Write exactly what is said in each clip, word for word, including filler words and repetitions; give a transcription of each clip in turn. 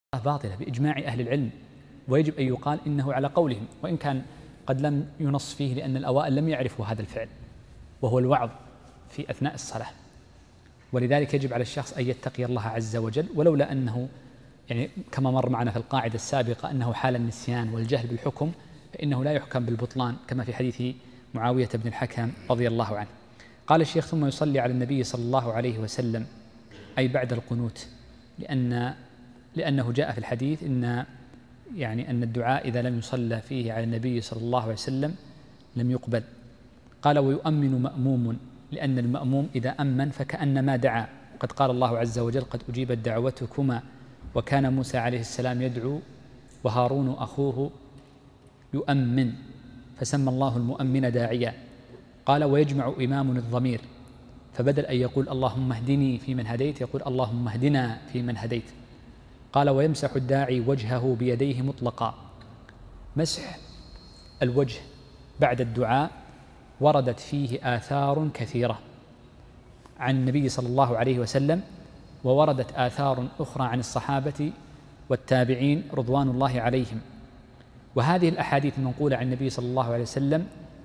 باطلة بإجماع أهل العلم، ويجب أن يقال إنه على قولهم، وإن كان قد لم ينص فيه لأن الأوائل لم يعرفوا هذا الفعل وهو الوعظ في أثناء الصلاة، ولذلك يجب على الشخص أن يتقي الله عز وجل، ولولا أنه يعني كما مر معنا في القاعدة السابقة أنه حال النسيان والجهل بالحكم فإنه لا يحكم بالبطلان كما في حديث معاوية بن الحكم رضي الله عنه. قال الشيخ: ثم يصلي على النبي صلى الله عليه وسلم أي بعد القنوت، لأن لأنه جاء في الحديث إن يعني أن الدعاء إذا لم يصلى فيه على النبي صلى الله عليه وسلم لم يقبل. قال: ويؤمن مأموم، لأن المأموم إذا أمن فكأنما دعا، قد قال الله عز وجل: قد أجيبت دعوتكما وكان موسى عليه السلام يدعو وهارون أخوه يؤمن، فسمى الله المؤمن داعيا. قال: ويجمع إمام الضمير، فبدل أن يقول اللهم اهدني في من هديت يقول اللهم اهدنا في من هديت. قال: ويمسح الداعي وجهه بيديه مطلقا. مسح الوجه بعد الدعاء وردت فيه آثار كثيرة عن النبي صلى الله عليه وسلم، ووردت آثار أخرى عن الصحابة والتابعين رضوان الله عليهم، وهذه الأحاديث المنقولة عن النبي صلى الله عليه وسلم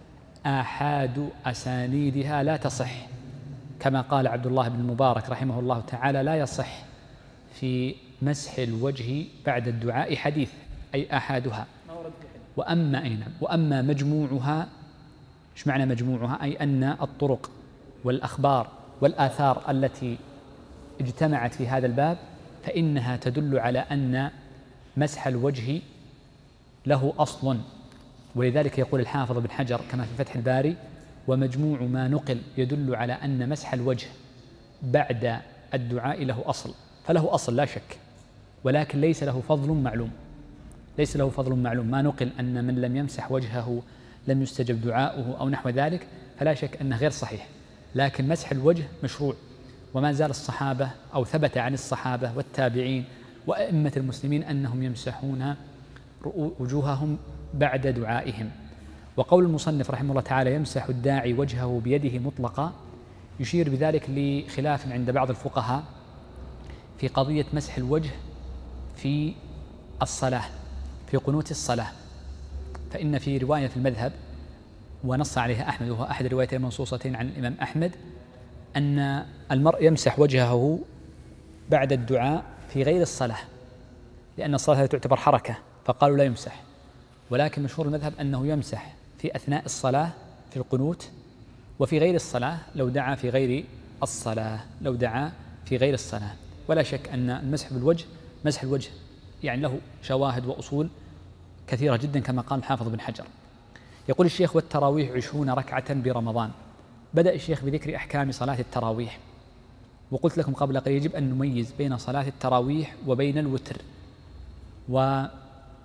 آحاد أسانيدها لا تصح، كما قال عبد الله بن المبارك رحمه الله تعالى: لا يصح في مسح الوجه بعد الدعاء حديث، أي آحادها. وأما أين وأما مجموعها، إيش معنى مجموعها؟ أي أن الطرق والأخبار والآثار التي اجتمعت في هذا الباب فإنها تدل على أن مسح الوجه له أصل، ولذلك يقول الحافظ بن حجر كما في فتح الباري: ومجموع ما نقل يدل على أن مسح الوجه بعد الدعاء له أصل، فله أصل لا شك، ولكن ليس له فضل معلوم، ليس له فضل معلوم. ما نقل أن من لم يمسح وجهه لم يستجب دعاؤه أو نحو ذلك فلا شك أنه غير صحيح، لكن مسح الوجه مشروع، وما زال الصحابة أو ثبت عن الصحابة والتابعين وأئمة المسلمين أنهم يمسحون وجوههم بعد دعائهم. وقول المصنف رحمه الله تعالى: يمسح الداعي وجهه بيده مطلقا، يشير بذلك لخلاف عند بعض الفقهاء في قضية مسح الوجه في الصلاة، في قنوت الصلاة. فإن في رواية في المذهب ونص عليها أحمد، وهو أحد الروايتين المنصوصتين عن الإمام أحمد، أن المرء يمسح وجهه بعد الدعاء في غير الصلاة، لأن الصلاة تعتبر حركة فقالوا لا يمسح، ولكن مشهور المذهب أنه يمسح في أثناء الصلاة في القنوت، وفي غير الصلاة لو دعا في غير الصلاة لو دعا في غير الصلاة. ولا شك أن المسح بالوجه مسح الوجه يعني له شواهد وأصول كثيرة جدا كما قال الحافظ بن حجر. يقول الشيخ: والتراويح عشرون ركعة برمضان. بدأ الشيخ بذكر أحكام صلاة التراويح، وقلت لكم قبل قليل يجب أن نميز بين صلاة التراويح وبين الوتر، والسبب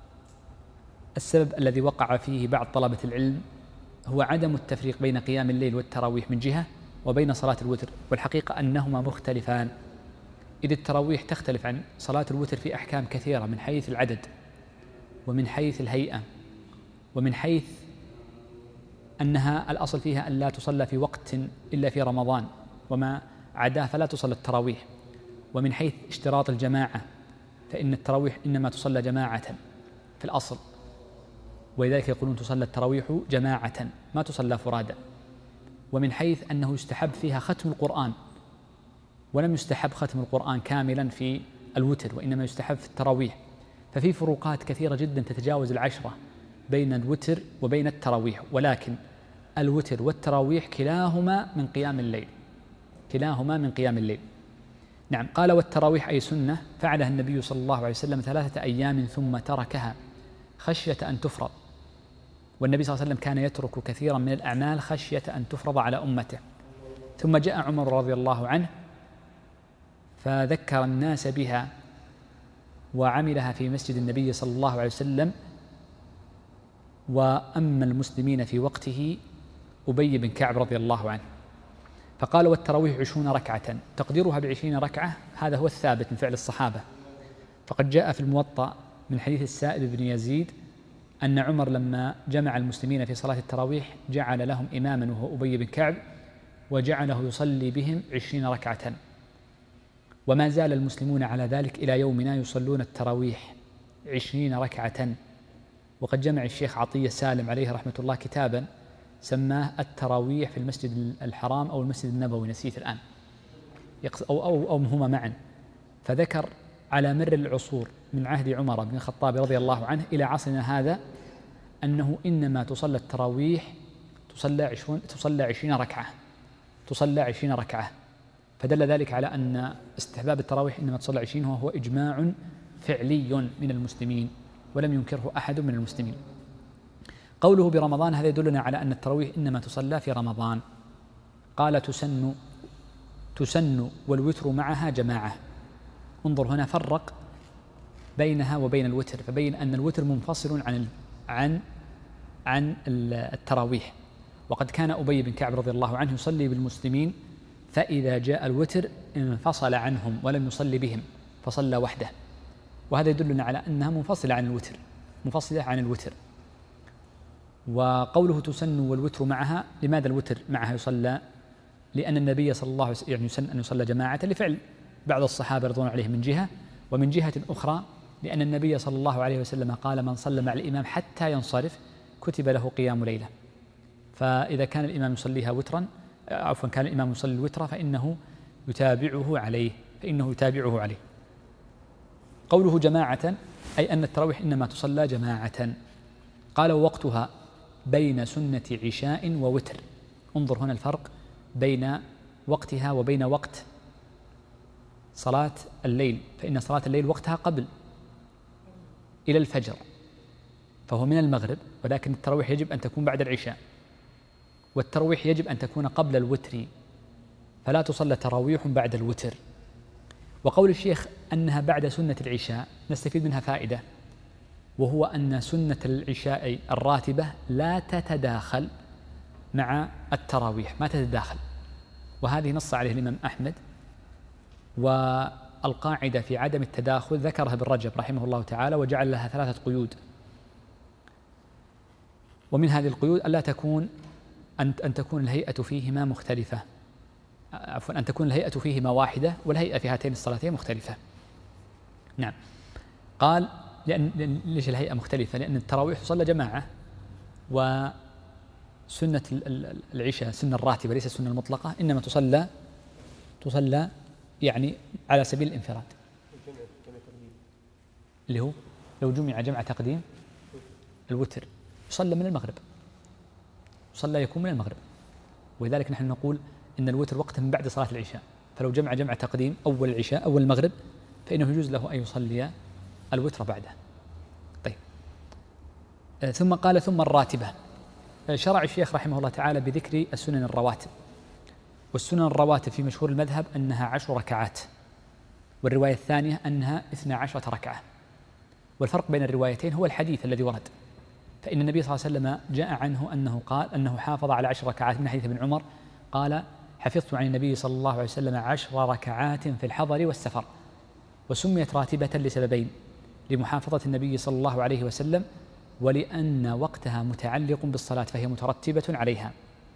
الذي وقع فيه بعض طلبة العلم هو عدم التفريق بين قيام الليل والتراويح من جهة وبين صلاة الوتر، والحقيقة أنهما مختلفان، إذ التراويح تختلف عن صلاة الوتر في أحكام كثيرة من حيث العدد ومن حيث الهيئة ومن حيث أنها الأصل فيها أن لا تصلى في وقت إلا في رمضان، وما عداه فلا تصلى التراويح، ومن حيث اشتراط الجماعة فإن التراويح إنما تصلى جماعة في الأصل، ولذلك يقولون تصلى التراويح جماعة ما تصلى فرادى، ومن حيث أنه يستحب فيها ختم القرآن، ولم يستحب ختم القرآن كاملا في الوتر وإنما يستحب في التراويح. ففي فروقات كثيرة جدا تتجاوز العشرة بين الوتر وبين التراويح، ولكن الوتر والتراويح كلاهما من قيام الليل، كلاهما من قيام الليل. نعم. قال: والتراويح أي سنة فعلها النبي صلى الله عليه وسلم ثلاثة أيام ثم تركها خشية أن تفرض، والنبي صلى الله عليه وسلم كان يترك كثيرا من الأعمال خشية أن تفرض على أمته. ثم جاء عمر رضي الله عنه فذكر الناس بها وعملها في مسجد النبي صلى الله عليه وسلم، وأما المسلمين في وقته أبي بن كعب رضي الله عنه، فقال: والتراويح عشرون ركعة، تقديرها بعشرين ركعة، هذا هو الثابت من فعل الصحابة. فقد جاء في الموطأ من حديث السائب بن يزيد أن عمر لما جمع المسلمين في صلاة التراويح جعل لهم إماما وهو أبي بن كعب، وجعله يصلي بهم عشرين ركعة، وما زال المسلمون على ذلك إلى يومنا يصلون التراويح عشرين ركعة. وقد جمع الشيخ عطية سالم عليه رحمة الله كتابا سماه التراويح في المسجد الحرام أو المسجد النبوي، نسيت الآن، أو, أو, أو هما معا، فذكر على مر العصور من عهد عمر بن الخطاب رضي الله عنه إلى عصرنا هذا أنه إنما تصلى التراويح تصلى عشرين, تصلى عشرين ركعة تصلى عشرين ركعة فدل ذلك على أن استحباب التراويح إنما تصلى عشرين وهو إجماع فعلي من المسلمين ولم ينكره أحد من المسلمين. قوله برمضان هذا يدلنا على أن التراويح إنما تصلى في رمضان. قال تسن تسن والوتر معها جماعة. انظر هنا فرق بينها وبين الوتر، فبين أن الوتر منفصل عن عن عن التراويح. وقد كان أبي بن كعب رضي الله عنه يصلي بالمسلمين، فإذا جاء الوتر انفصل عنهم ولم يصلي بهم فصلى وحده، وهذا يدلنا على أنها منفصلة عن الوتر منفصلة عن الوتر. وقوله تسن والوتر معها، لماذا الوتر معها يصلى؟ لأن النبي صلى الله عليه وسلم يعني يسن أن يصلى جماعة لفعل بعض الصحابة رضوان عليهم من جهة، ومن جهة أخرى لأن النبي صلى الله عليه وسلم قال من صلى مع الإمام حتى ينصرف كتب له قيام ليلة. فإذا كان الإمام يصليها وترا عفوا كان الإمام يصلي الوتر فإنه يتابعه عليه فإنه يتابعه عليه. قوله جماعة أي أن التراويح إنما تصلى جماعة. قال وقتها بين سنة عشاء ووتر. انظر هنا الفرق بين وقتها وبين وقت صلاة الليل، فإن صلاة الليل وقتها قبل إلى الفجر فهو من المغرب، ولكن التراويح يجب أن تكون بعد العشاء، والتراويح يجب أن تكون قبل الوتر، فلا تصلى تراويح بعد الوتر. وقول الشيخ أنها بعد سنة العشاء نستفيد منها فائدة، وهو أن سنة العشاء الراتبة لا تتداخل مع التراويح، ما تتداخل، وهذه نص عليه الإمام أحمد. والقاعدة في عدم التداخل ذكرها ابن رجب رحمه الله تعالى وجعل لها ثلاثة قيود، ومن هذه القيود ألا تكون أن أن تكون الهيئة فيهما مختلفة، عفوا أن تكون الهيئة فيهما واحدة والهيئة في هاتين الصلاتين مختلفة. نعم. قال لأن ليش الهيئة مختلفة؟ لأن التراويح تصلى جماعة، وسنة العشاء سنة الراتبة ليس السنة المطلقة، إنما تصلى تصلى يعني على سبيل الانفراد، اللي هو لو جمع جمع تقديم الوتر يصلى من المغرب، يصلى يكون من المغرب، ولذلك نحن نقول إن الوتر وقته من بعد صلاة العشاء، فلو جمع جمع تقديم أول العشاء أول المغرب فإنه يجوز له أن يصلي الوتر بعده. طيب آه ثم قال ثم الراتبة. آه شرع الشيخ رحمه الله تعالى بذكر السنن الرواتب، والسنن الرواتب في مشهور المذهب أنها عشر ركعات، والرواية الثانية أنها اثنا عشرة ركعة. والفرق بين الروايتين هو الحديث الذي ورد، فإن النبي صلى الله عليه وسلم جاء عنه أنه قال أنه حافظ على عشر ركعات من حديث ابن عمر، قال حفظت عن النبي صلى الله عليه وسلم عشر ركعات في الحضر والسفر، وسميت راتبة لسببين: لمحافظة النبي صلى الله عليه وسلم، ولأن وقتها متعلق بالصلاة فهي مترتبة عليها.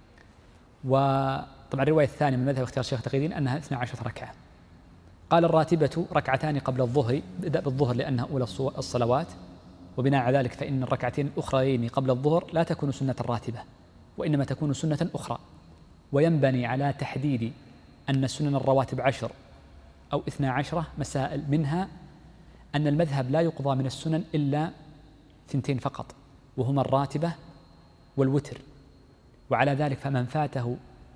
وطبعا الرواية الثانية من مذهب اختيار الشيخ تقي الدين أنها اثنا عشرة ركعة. قال الراتبة ركعتان قبل الظهر، بدأ بالظهر لأنها أولى الصلوات، وبناء على ذلك فإن الركعتين الأخرين قبل الظهر لا تكون سنة الراتبة وإنما تكون سنة أخرى. وينبني على تحديد أن السنن الرواتب عشر أو اثنا عشرة مسائل، منها أن المذهب لا يقضى من السنن إلا ثنتين فقط، وهما الراتبة والوتر، وعلى ذلك فمن فاته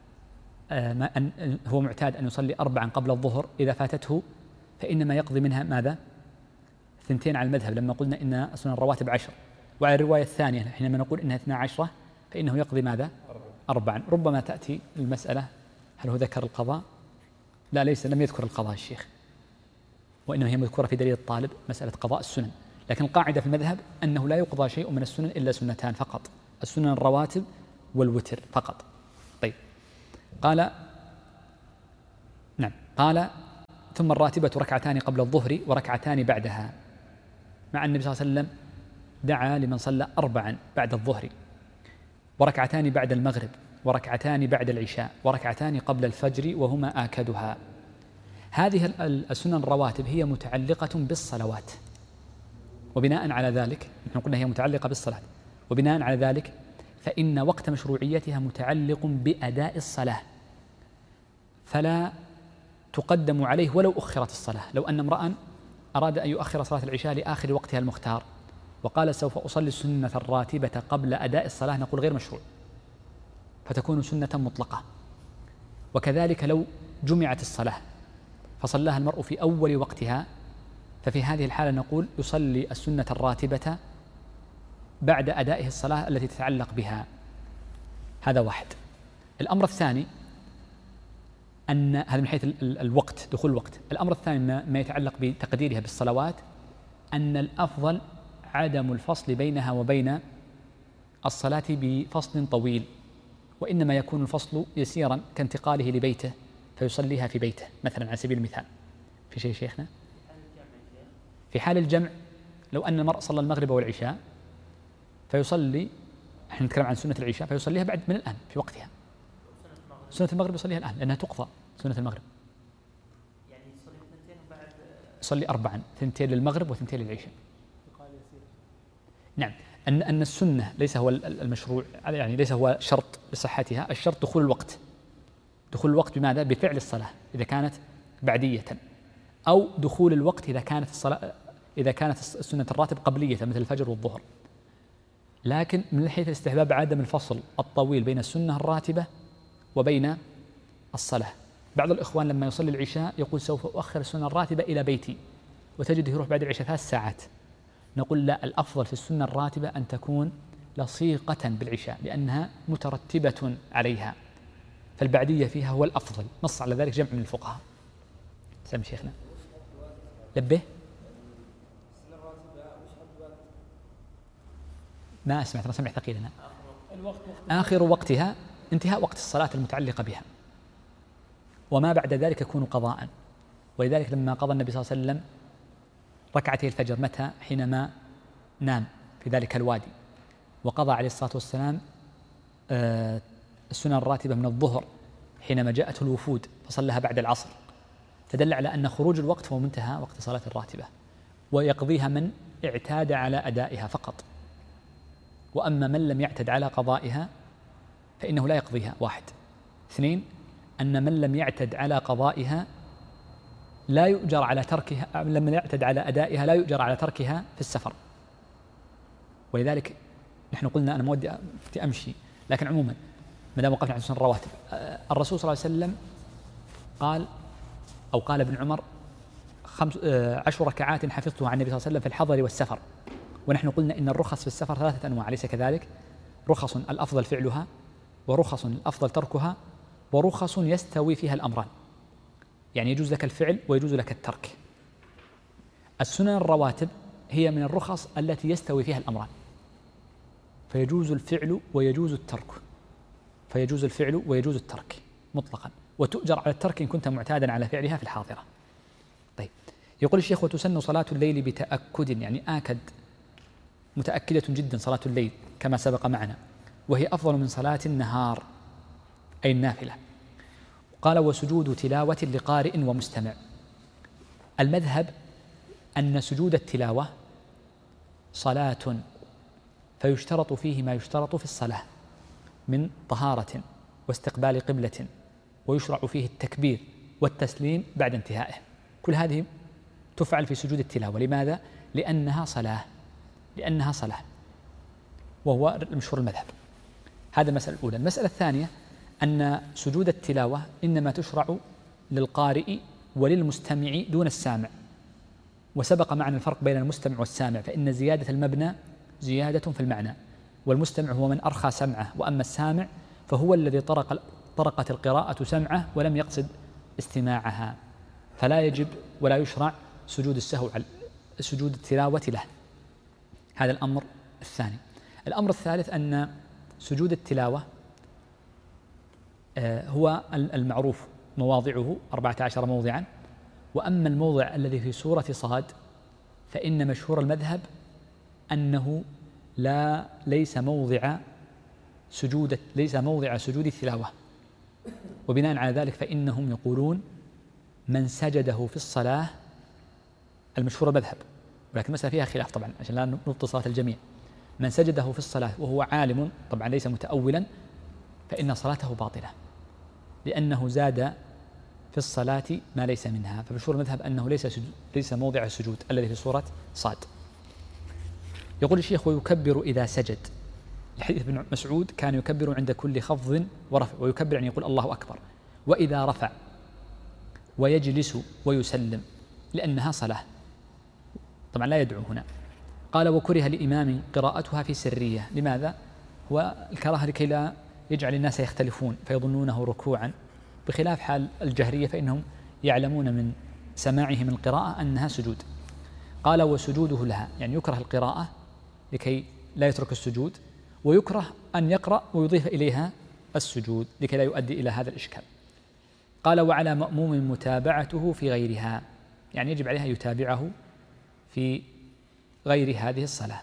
هو معتاد أن يصلي أربعا قبل الظهر، إذا فاتته فإنما يقضي منها ماذا؟ ثنتين على المذهب لما قلنا إن السنن الرواتب عشر. وعلى الرواية الثانية حينما نقول إنها اثنا عشرة فإنه يقضي ماذا؟ أربعا. ربما تأتي المسألة هل هو ذكر القضاء؟ لا، ليس، لم يذكر القضاء الشيخ، وإنما هي مذكورة في دليل الطالب مسألة قضاء السنن، لكن القاعدة في المذهب أنه لا يقضى شيء من السنن إلا سنتان فقط، السنن الرواتب والوتر فقط. طيب قال نعم قال ثم الراتبة ركعتان قبل الظهر وركعتان بعدها، مع النبي صلى الله عليه وسلم دعا لمن صلى أربعا بعد الظهر، وركعتان بعد المغرب، وركعتان بعد العشاء، وركعتان قبل الفجر وهما آكدها. هذه السنن الرواتب هي متعلقة بالصلوات، وبناء على ذلك نحن قلنا هي متعلقة بالصلاة، وبناء على ذلك فإن وقت مشروعيتها متعلق بأداء الصلاة، فلا تقدم عليه ولو أخرت الصلاة. لو أن امرأ أراد أن يؤخر صلاة العشاء لآخر وقتها المختار وقال سوف أصلي السنة الراتبة قبل أداء الصلاة، نقول غير مشروع، فتكون سنة مطلقة. وكذلك لو جمعت الصلاة فصلاها المرء في أول وقتها، ففي هذه الحالة نقول يصلي السنة الراتبة بعد أدائه الصلاة التي تتعلق بها. هذا واحد. الأمر الثاني أن هذا من حيث الوقت، دخول الوقت. الأمر الثاني ما يتعلق بتقديرها بالصلوات أن الأفضل عدم الفصل بينها وبين الصلاة بفصل طويل، وإنما يكون الفصل يسيرا كانتقاله لبيته فيصليها في بيته مثلا على سبيل المثال. في شيء شيخنا؟ في حال الجمع لو أن المرء صلى المغرب والعشاء فيصلي، احنا نتكلم عن سنة العشاء، فيصليها بعد من الآن في وقتها. سنة المغرب يصليها الآن لأنها تقضى سنة المغرب، يعني يصلي اثنتين وبعد يصلي أربعا، ثنتين للمغرب وثنتين للعشاء. نعم، أن أن السنة ليس هو المشروع، يعني ليس هو شرط لصحتها، الشرط دخول الوقت. دخول الوقت بماذا؟ بفعل الصلاة إذا كانت بعدية، أو دخول الوقت إذا كانت الصلاة إذا كانت السنة الراتب قبلية مثل الفجر والظهر. لكن من حيث الاستحباب عدم الفصل الطويل بين السنة الراتبة وبين الصلاة. بعض الإخوان لما يصلي العشاء يقول سوف أؤخر السنة الراتبة إلى بيتي، وتجده يروح بعد العشاء ثلاث ساعات. نقول لا، الأفضل في السنة الراتبة أن تكون لصيقة بالعشاء لأنها مترتبة عليها، فالبعدية فيها هو الأفضل. نص على ذلك جمع من الفقهاء. سامي شيخنا لبه ما أسمعت، أنا سمع ثقيلنا. آخر وقتها انتهاء وقت الصلاة المتعلقة بها، وما بعد ذلك يكون قضاء. ولذلك لما قضى النبي صلى الله عليه وسلم ركعتي الفجر متى؟ حينما نام في ذلك الوادي، وقضى عليه الصلاة والسلام السنن الراتبة من الظهر حينما جاءته الوفود فصلها بعد العصر، فدل على أن خروج الوقت هو منتهى وقت صلاة الراتبة، ويقضيها من اعتاد على أدائها فقط. وأما من لم يعتد على قضائها فإنه لا يقضيها. واحد. اثنين، أن من لم يعتد على قضائها لا يؤجر على تركها، لم يعتد على أدائها لا يؤجر على تركها في السفر. ولذلك نحن قلنا أنا مودي أمشي، لكن عموما ما دام وقفنا عند سنن الرواتب، الرسول صلى الله عليه وسلم قال أو قال ابن عمر خمس عشر ركعات حفظتها عن النبي صلى الله عليه وسلم في الحضر والسفر. ونحن قلنا إن الرخص في السفر ثلاثة أنواع، أليس كذلك؟ رخص الأفضل فعلها، ورخص الأفضل تركها، ورخص يستوي فيها الأمران، يعني يجوز لك الفعل ويجوز لك الترك. السنن الرواتب هي من الرخص التي يستوي فيها الأمران، فيجوز الفعل ويجوز الترك، فيجوز الفعل ويجوز الترك مطلقا، وتؤجر على الترك إن كنت معتادا على فعلها في الحاضرة. طيب، يقول الشيخ وتسن صلاة الليل بتأكد، يعني آكد، متأكدة جدا صلاة الليل كما سبق معنا، وهي أفضل من صلاة النهار أي النافلة. قال وسجود تلاوة لقارئ ومستمع. المذهب أن سجود التلاوة صلاة، فيشترط فيه ما يشترط في الصلاة من طهارة واستقبال قبلة، ويشرع فيه التكبير والتسليم بعد انتهائه. كل هذه تفعل في سجود التلاوة. لماذا؟ لأنها صلاة، لأنها صلاة، وهو المشهور المذهب. هذا المسألة الأولى. المسألة الثانية أن سجود التلاوة إنما تشرع للقارئ وللمستمع دون السامع، وسبق معنا الفرق بين المستمع والسامع، فإن زيادة المبنى زيادة في المعنى، والمستمع هو من أرخى سمعه، وأما السامع فهو الذي طرق طرقت القراءة سمعه ولم يقصد استماعها، فلا يجب ولا يشرع سجود السهو على سجود التلاوة له. هذا الأمر الثاني. الأمر الثالث أن سجود التلاوة هو المعروف مواضعه أربعة عشر موضعا، وأما الموضع الذي في سورة صاد فإن مشهور المذهب أنه لا ليس موضع سجود ليس موضع سجود التلاوة، وبناء على ذلك فإنهم يقولون من سجده في الصلاة المشهور المذهب، ولكن المسألة فيها خلاف طبعا عشان لا نبطل صلاة الجميع. من سجده في الصلاة وهو عالم طبعا ليس متأولا فإن صلاته باطلة، لأنه زاد في الصلاة ما ليس منها. فمشهور المذهب أنه ليس ليس موضع السجود الذي في سورة صاد. يقول الشيخ: ويكبر إذا سجد. الحديث ابن مسعود كان يكبر عند كل خفض ورفع، ويكبر يعني يقول الله أكبر، وإذا رفع، ويجلس ويسلم، لأنها صلاة. طبعا لا يدعو هنا. قال: وكره لإمام قراءتها في سرية. لماذا؟ هو الكراهة لكي لا يجعل الناس يختلفون فيظنونه ركوعا، بخلاف حال الجهرية فإنهم يعلمون من سماعهم القراءة أنها سجود. قال: وسجوده لها، يعني يكره القراءة لكي لا يترك السجود، ويكره أن يقرأ ويضيف إليها السجود لكي لا يؤدي إلى هذا الإشكال. قال: وعلى مأموم متابعته في غيرها، يعني يجب عليها يتابعه في غير هذه الصلاة.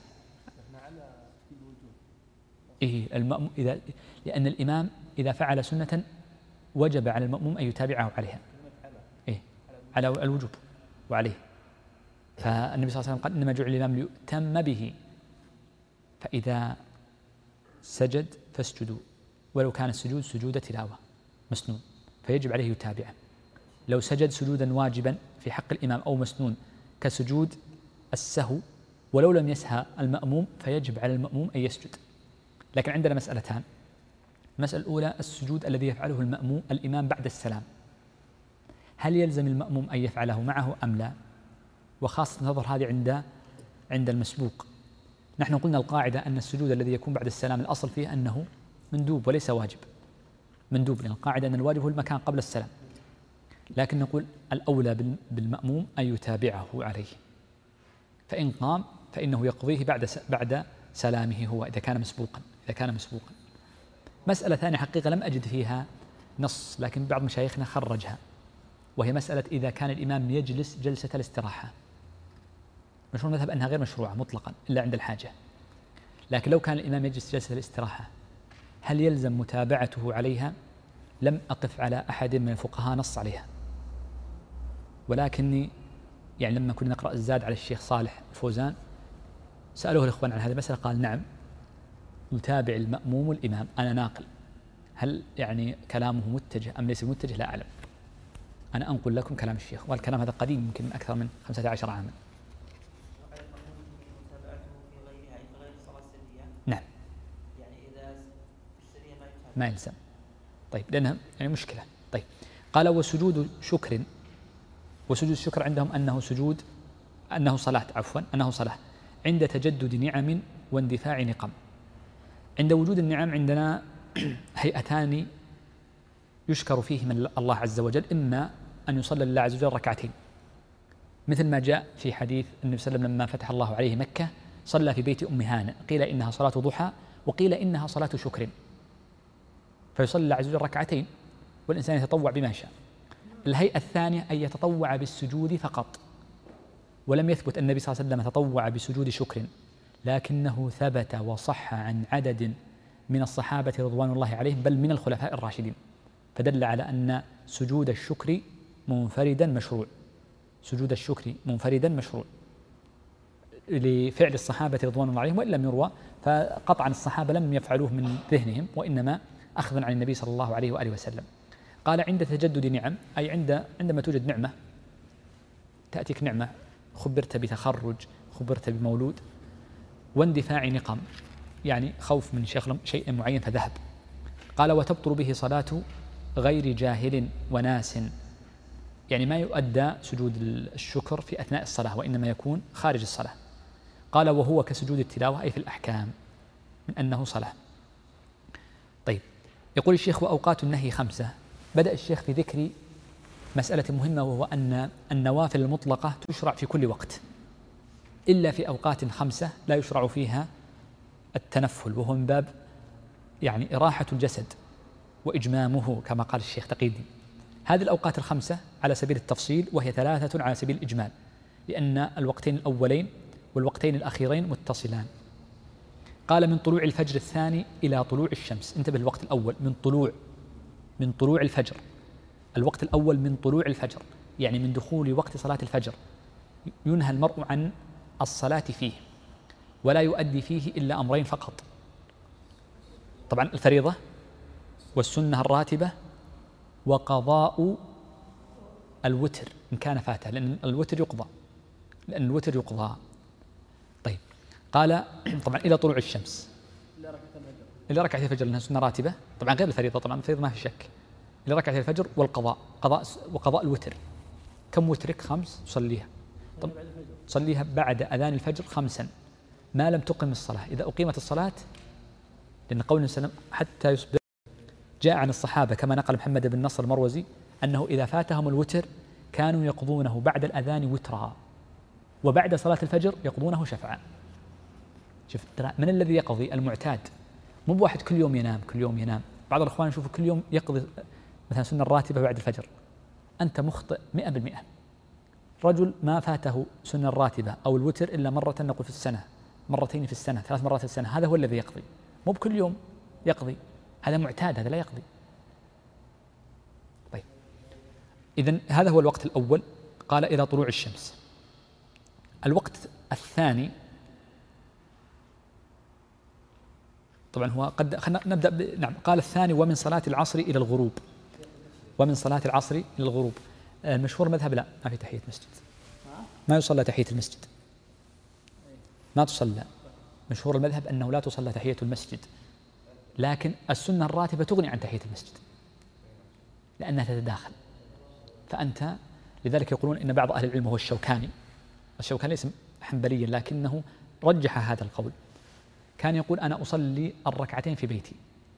إيه المأموم إذا لأن الإمام إذا فعل سنة وجب على المأموم أن يتابعه عليها. إيه على الوجوب وعليه. فالنبي صلى الله عليه وسلم قال: إنما جعل الإمام ليؤتم به، فإذا سجد فاسجدوا، ولو كان السجود سجود تلاوة مسنون فيجب عليه يتابعه. لو سجد سجودا واجبا في حق الإمام أو مسنون كسجود السهو ولو لم يسهى المأموم فيجب على المأموم أن يسجد. لكن عندنا مسألتان. المسألة الأولى السجود الذي يفعله المأموم الإمام بعد السلام، هل يلزم المأموم أن يفعله معه أم لا؟ وخاصة نظر هذه عند عند المسبوق. نحن قلنا القاعدة أن السجود الذي يكون بعد السلام الأصل فيه أنه مندوب وليس واجب. مندوب، لأن القاعدة أن الواجب هو المكان قبل السلام، لكن نقول الأولى بالمأموم أن يتابعه عليه، فإن قام فإنه يقضيه بعد بعد سلامه هو إذا كان مسبوقا إذا كان مسبوقا. مسألة ثانية حقيقة لم أجد فيها نص، لكن بعض مشايخنا خرجها، وهي مسألة إذا كان الإمام يجلس جلسة الاستراحة. مشهور المذهب أنها غير مشروعة مطلقا إلا عند الحاجة، لكن لو كان الإمام يجلس جلسة الاستراحة هل يلزم متابعته عليها؟ لم أقف على أحد من الفقهاء نص عليها، ولكني يعني لما كنا نقرأ الزاد على الشيخ صالح الفوزان سألوه الإخوان عن هذه المسألة قال: نعم يتابع المأموم الإمام. أنا ناقل، هل يعني كلامه متجه أم ليس متجه لا أعلم. أنا أنقل لكم كلام الشيخ، والكلام هذا قديم يمكن من أكثر من خمسة عشر عاما. نعم يعني إذا في السرية ما يلزم. طيب لأنها يعني مشكلة. طيب قال: وسجود شكر. وسجود الشكر عندهم أنه سجود أنه صلاة عفوا أنه صلاة عند تجدد نعم واندفاع نقم. عند وجود النعم عندنا هيئتان يشكر فيهما الله عز وجل، إما أن يصلي لله عز وجل ركعتين مثل ما جاء في حديث النبي صلى الله عليه وسلم لما فتح الله عليه مكة صلى في بيت أم هانئ، قيل إنها صلاة ضحى وقيل إنها صلاة شكر، فيصلي لله عز وجل ركعتين والإنسان يتطوع بما شاء. الهيئة الثانية أن يتطوع بالسجود فقط، ولم يثبت النبي صلى الله عليه وسلم تطوع بسجود شكر، لكنه ثبت وصح عن عدد من الصحابة رضوان الله عليهم بل من الخلفاء الراشدين، فدل على أن سجود الشكر منفردا مشروع. سجود الشكر منفردا مشروع لفعل الصحابة رضوان الله عليهم، وإن لم يروى فقطعا الصحابة لم يفعلوه من ذهنهم وإنما أخذا عن النبي صلى الله عليه وآله وسلم. قال: عند تجدد نعم، أي عند عندما توجد نعمة، تأتيك نعمة، خبرت بتخرج، خبرت بمولود، واندفاع نقم يعني خوف من شيء معين فذهب. قال: وتبطل به صلاة غير جاهل وناس، يعني ما يؤدى سجود الشكر في أثناء الصلاة وإنما يكون خارج الصلاة. قال: وهو كسجود التلاوة أي في الأحكام من أنه صلاة. طيب يقول الشيخ: وأوقات النهي خمسة. بدأ الشيخ في ذكر مسألة مهمة، وهو أن النوافل المطلقة تشرع في كل وقت إلا في أوقات خمسة لا يشرع فيها التنفل، وهو من باب يعني إراحة الجسد وإجمامه كما قال الشيخ تقي الدين. هذه الأوقات الخمسة على سبيل التفصيل، وهي ثلاثة على سبيل الإجمال، لأن الوقتين الأولين والوقتين الأخيرين متصلان. قال: من طلوع الفجر الثاني إلى طلوع الشمس. انتبه، الوقت الأول من طلوع من طلوع الفجر، الوقت الأول من طلوع الفجر يعني من دخول وقت صلاة الفجر ينهى المرء عن الصلاة فيه، ولا يؤدي فيه إلا أمرين فقط، طبعا الفريضة والسنة الراتبة وقضاء الوتر إن كان فاته، لأن الوتر يقضى لأن الوتر يقضى. طيب قال طبعا إلى طلوع الشمس، إلى ركعتي الفجر لأنها سنة راتبة، طبعا غير الفريضة، طبعا الفريضة ما في شك، إلى ركعتي الفجر والقضاء قضاء وقضاء الوتر. كم وترك؟ خمس تصليها، طب تصليها بعد أذان الفجر خمسا ما لم تقم الصلاة. إذا أقيمت الصلاة، لأن قول النبي صلى الله عليه وسلم حتى يصبح، جاء عن الصحابة كما نقل محمد بن نصر المروزي أنه إذا فاتهم الوتر كانوا يقضونه بعد الأذان وترا، وبعد صلاة الفجر يقضونه شفعا. شوف من الذي يقضي؟ المعتاد، مو بواحد كل يوم ينام كل يوم ينام. بعض الأخوان يشوفوا كل يوم يقضي مثلا سنة الراتبة بعد الفجر، أنت مخطئ مئة بالمئة. رجل ما فاته سنة الراتبة أو الوتر إلا مرة نقول في السنة، مرتين في السنة، ثلاث مرات في السنة، هذا هو الذي يقضي، مو بكل يوم يقضي، هذا معتاد، هذا لا يقضي. طيب إذن هذا هو الوقت الأول، قال إلى طلوع الشمس. الوقت الثاني طبعا هو قد خلينا نبدأ ب... نعم قال الثاني ومن صلاة العصر إلى الغروب، ومن صلاة العصر إلى الغروب. المشهور المذهب لا، ما في تحية مسجد، ما يصلى تحية المسجد، ما تصلى. مشهور المذهب أنه لا تصلى تحية المسجد، لكن السنة الراتبة تغني عن تحية المسجد لأنها تتداخل. فأنت لذلك يقولون إن بعض أهل العلم هو الشوكاني، الشوكاني ليس حنبليا لكنه رجح هذا القول، كان يقول أنا أصلي الركعتين في بيتي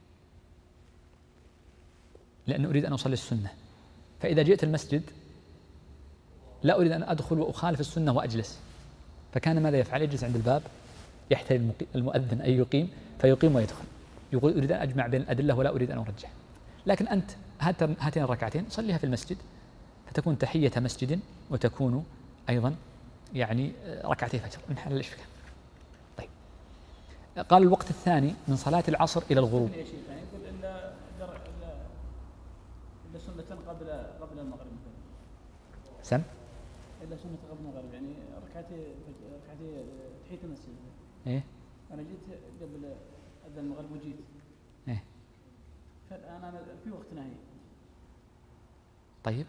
لأن أريد أن أصلي السنة، فإذا جئت المسجد لا أريد أن أدخل وأخالف السنة وأجلس، فكان ماذا يفعل؟ يجلس عند الباب يحتاج المؤذن أن يقيم فيقيم ويدخل، يقول أريد أن أجمع بين الأدلة ولا أريد أن أرجح. لكن أنت هاتين الركعتين صليها في المسجد فتكون تحية مسجد وتكون أيضا يعني ركعتي فجر من حل الإشكال. طيب قال الوقت الثاني من صلاة العصر إلى الغروب. إلا سنة قبل قبل المغرب سم إلا سنة قبل المغرب، يعني ركعتي ركعتي تحية المسجد. إيه أنا جيت قبل أذان المغرب وجيت. إيه فالآن أنا في وقت نهي. طيب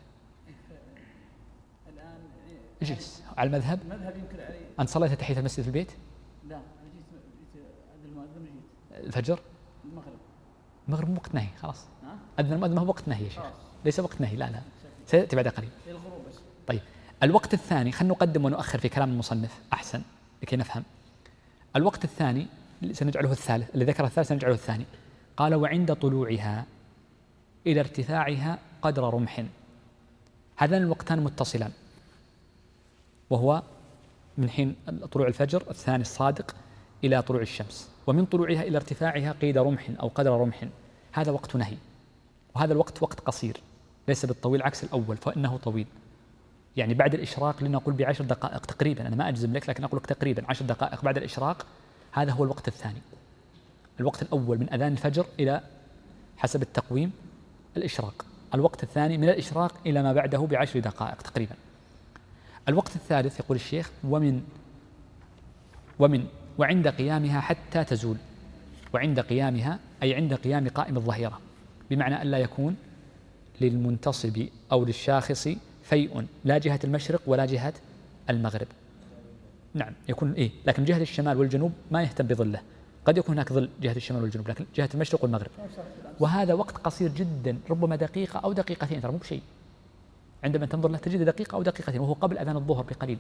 الآن اجلس على المذهب. المذهب يمكن علي. أنت صليت تحية المسجد في البيت؟ لا أنا جيت جيت أذن المؤذن وجيت. الفجر؟ المغرب. المغرب مو وقت نهي خلاص. ها؟ أذن المؤذن ما هو وقت نهي يا شيخ، ليس وقت نهي، لا لا سيأتي بعد قليل. الغروب بس. طيب الوقت الثاني خلينا نقدم ونؤخر في كلام المصنف أحسن لكي نفهم. الوقت الثاني سنجعله الثالث، اللي ذكر الثالث سنجعله الثاني. قال وعند طلوعها إلى ارتفاعها قدر رمح. هذان الوقتان متصلان، وهو من حين طلوع الفجر الثاني الصادق إلى طلوع الشمس، ومن طلوعها إلى ارتفاعها قيد رمح أو قدر رمح. هذا وقت نهي، وهذا الوقت وقت قصير ليس بالطويل عكس الأول فإنه طويل، يعني بعد الإشراق لنقول بعشر دقائق تقريبا، أنا ما أجزم لك لكن أقول لك تقريبا عشر دقائق بعد الإشراق. هذا هو الوقت الثاني. الوقت الأول من أذان الفجر إلى حسب التقويم الإشراق، الوقت الثاني من الإشراق إلى ما بعده بعشر دقائق تقريبا. الوقت الثالث يقول الشيخ ومن ومن وعند قيامها حتى تزول. وعند قيامها أي عند قيام قائم الظهيرة، بمعنى أن لا يكون للمنتصب أو للشاخص فيء لا جهة المشرق ولا جهة المغرب. نعم يكون إيه، لكن جهة الشمال والجنوب ما يهتم بظله، قد يكون هناك ظل جهة الشمال والجنوب لكن جهة المشرق والمغرب. وهذا وقت قصير جدا، ربما دقيقة أو دقيقتين، ترى مو بشيء، عندما تنظر له تجد دقيقة أو دقيقتين، وهو قبل أذان الظهر بقليل.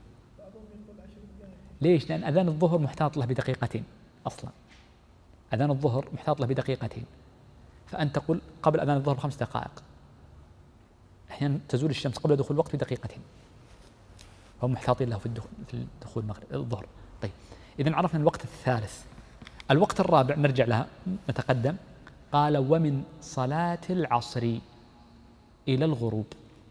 ليش؟ لأن أذان الظهر محتاط له بدقيقتين أصلا، أذان الظهر محتاط له بدقيقتين، فأنت تقول قبل أذان الظهر بخمس دقائق، أحيانا تزول الشمس قبل دخول الوقت بدقيقتين، فهم محتاطين له في الدخول في الدخول المغرب الظهر. طيب إذن عرفنا الوقت الثالث. الوقت الرابع نرجع لها نتقدم. قال ومن صلاة العصر إلى الغروب.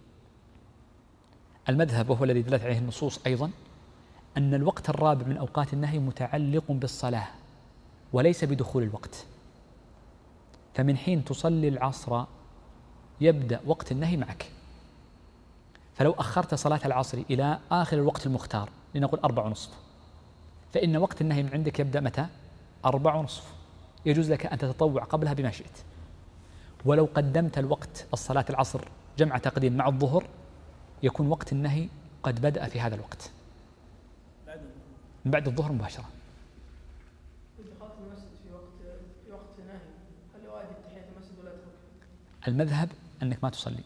المذهب وهو الذي دلت عليه النصوص أيضا أن الوقت الرابع من أوقات النهي متعلق بالصلاة وليس بدخول الوقت، فمن حين تصلي العصر يبدأ وقت النهي معك، فلو أخرت صلاة العصر إلى آخر الوقت المختار لنقول أربع ونصف، فإن وقت النهي من عندك يبدأ متى؟ أربع ونصف، يجوز لك أن تتطوع قبلها بما شئت. ولو قدمت الوقت الصلاة العصر جمع تقديم مع الظهر يكون وقت النهي قد بدأ في هذا الوقت من بعد الظهر مباشرة. إذا دخلت المسجد في وقت في وقت نهي هل واجب تحية المسجد ولا أترك؟ المذهب أنك ما تصلي.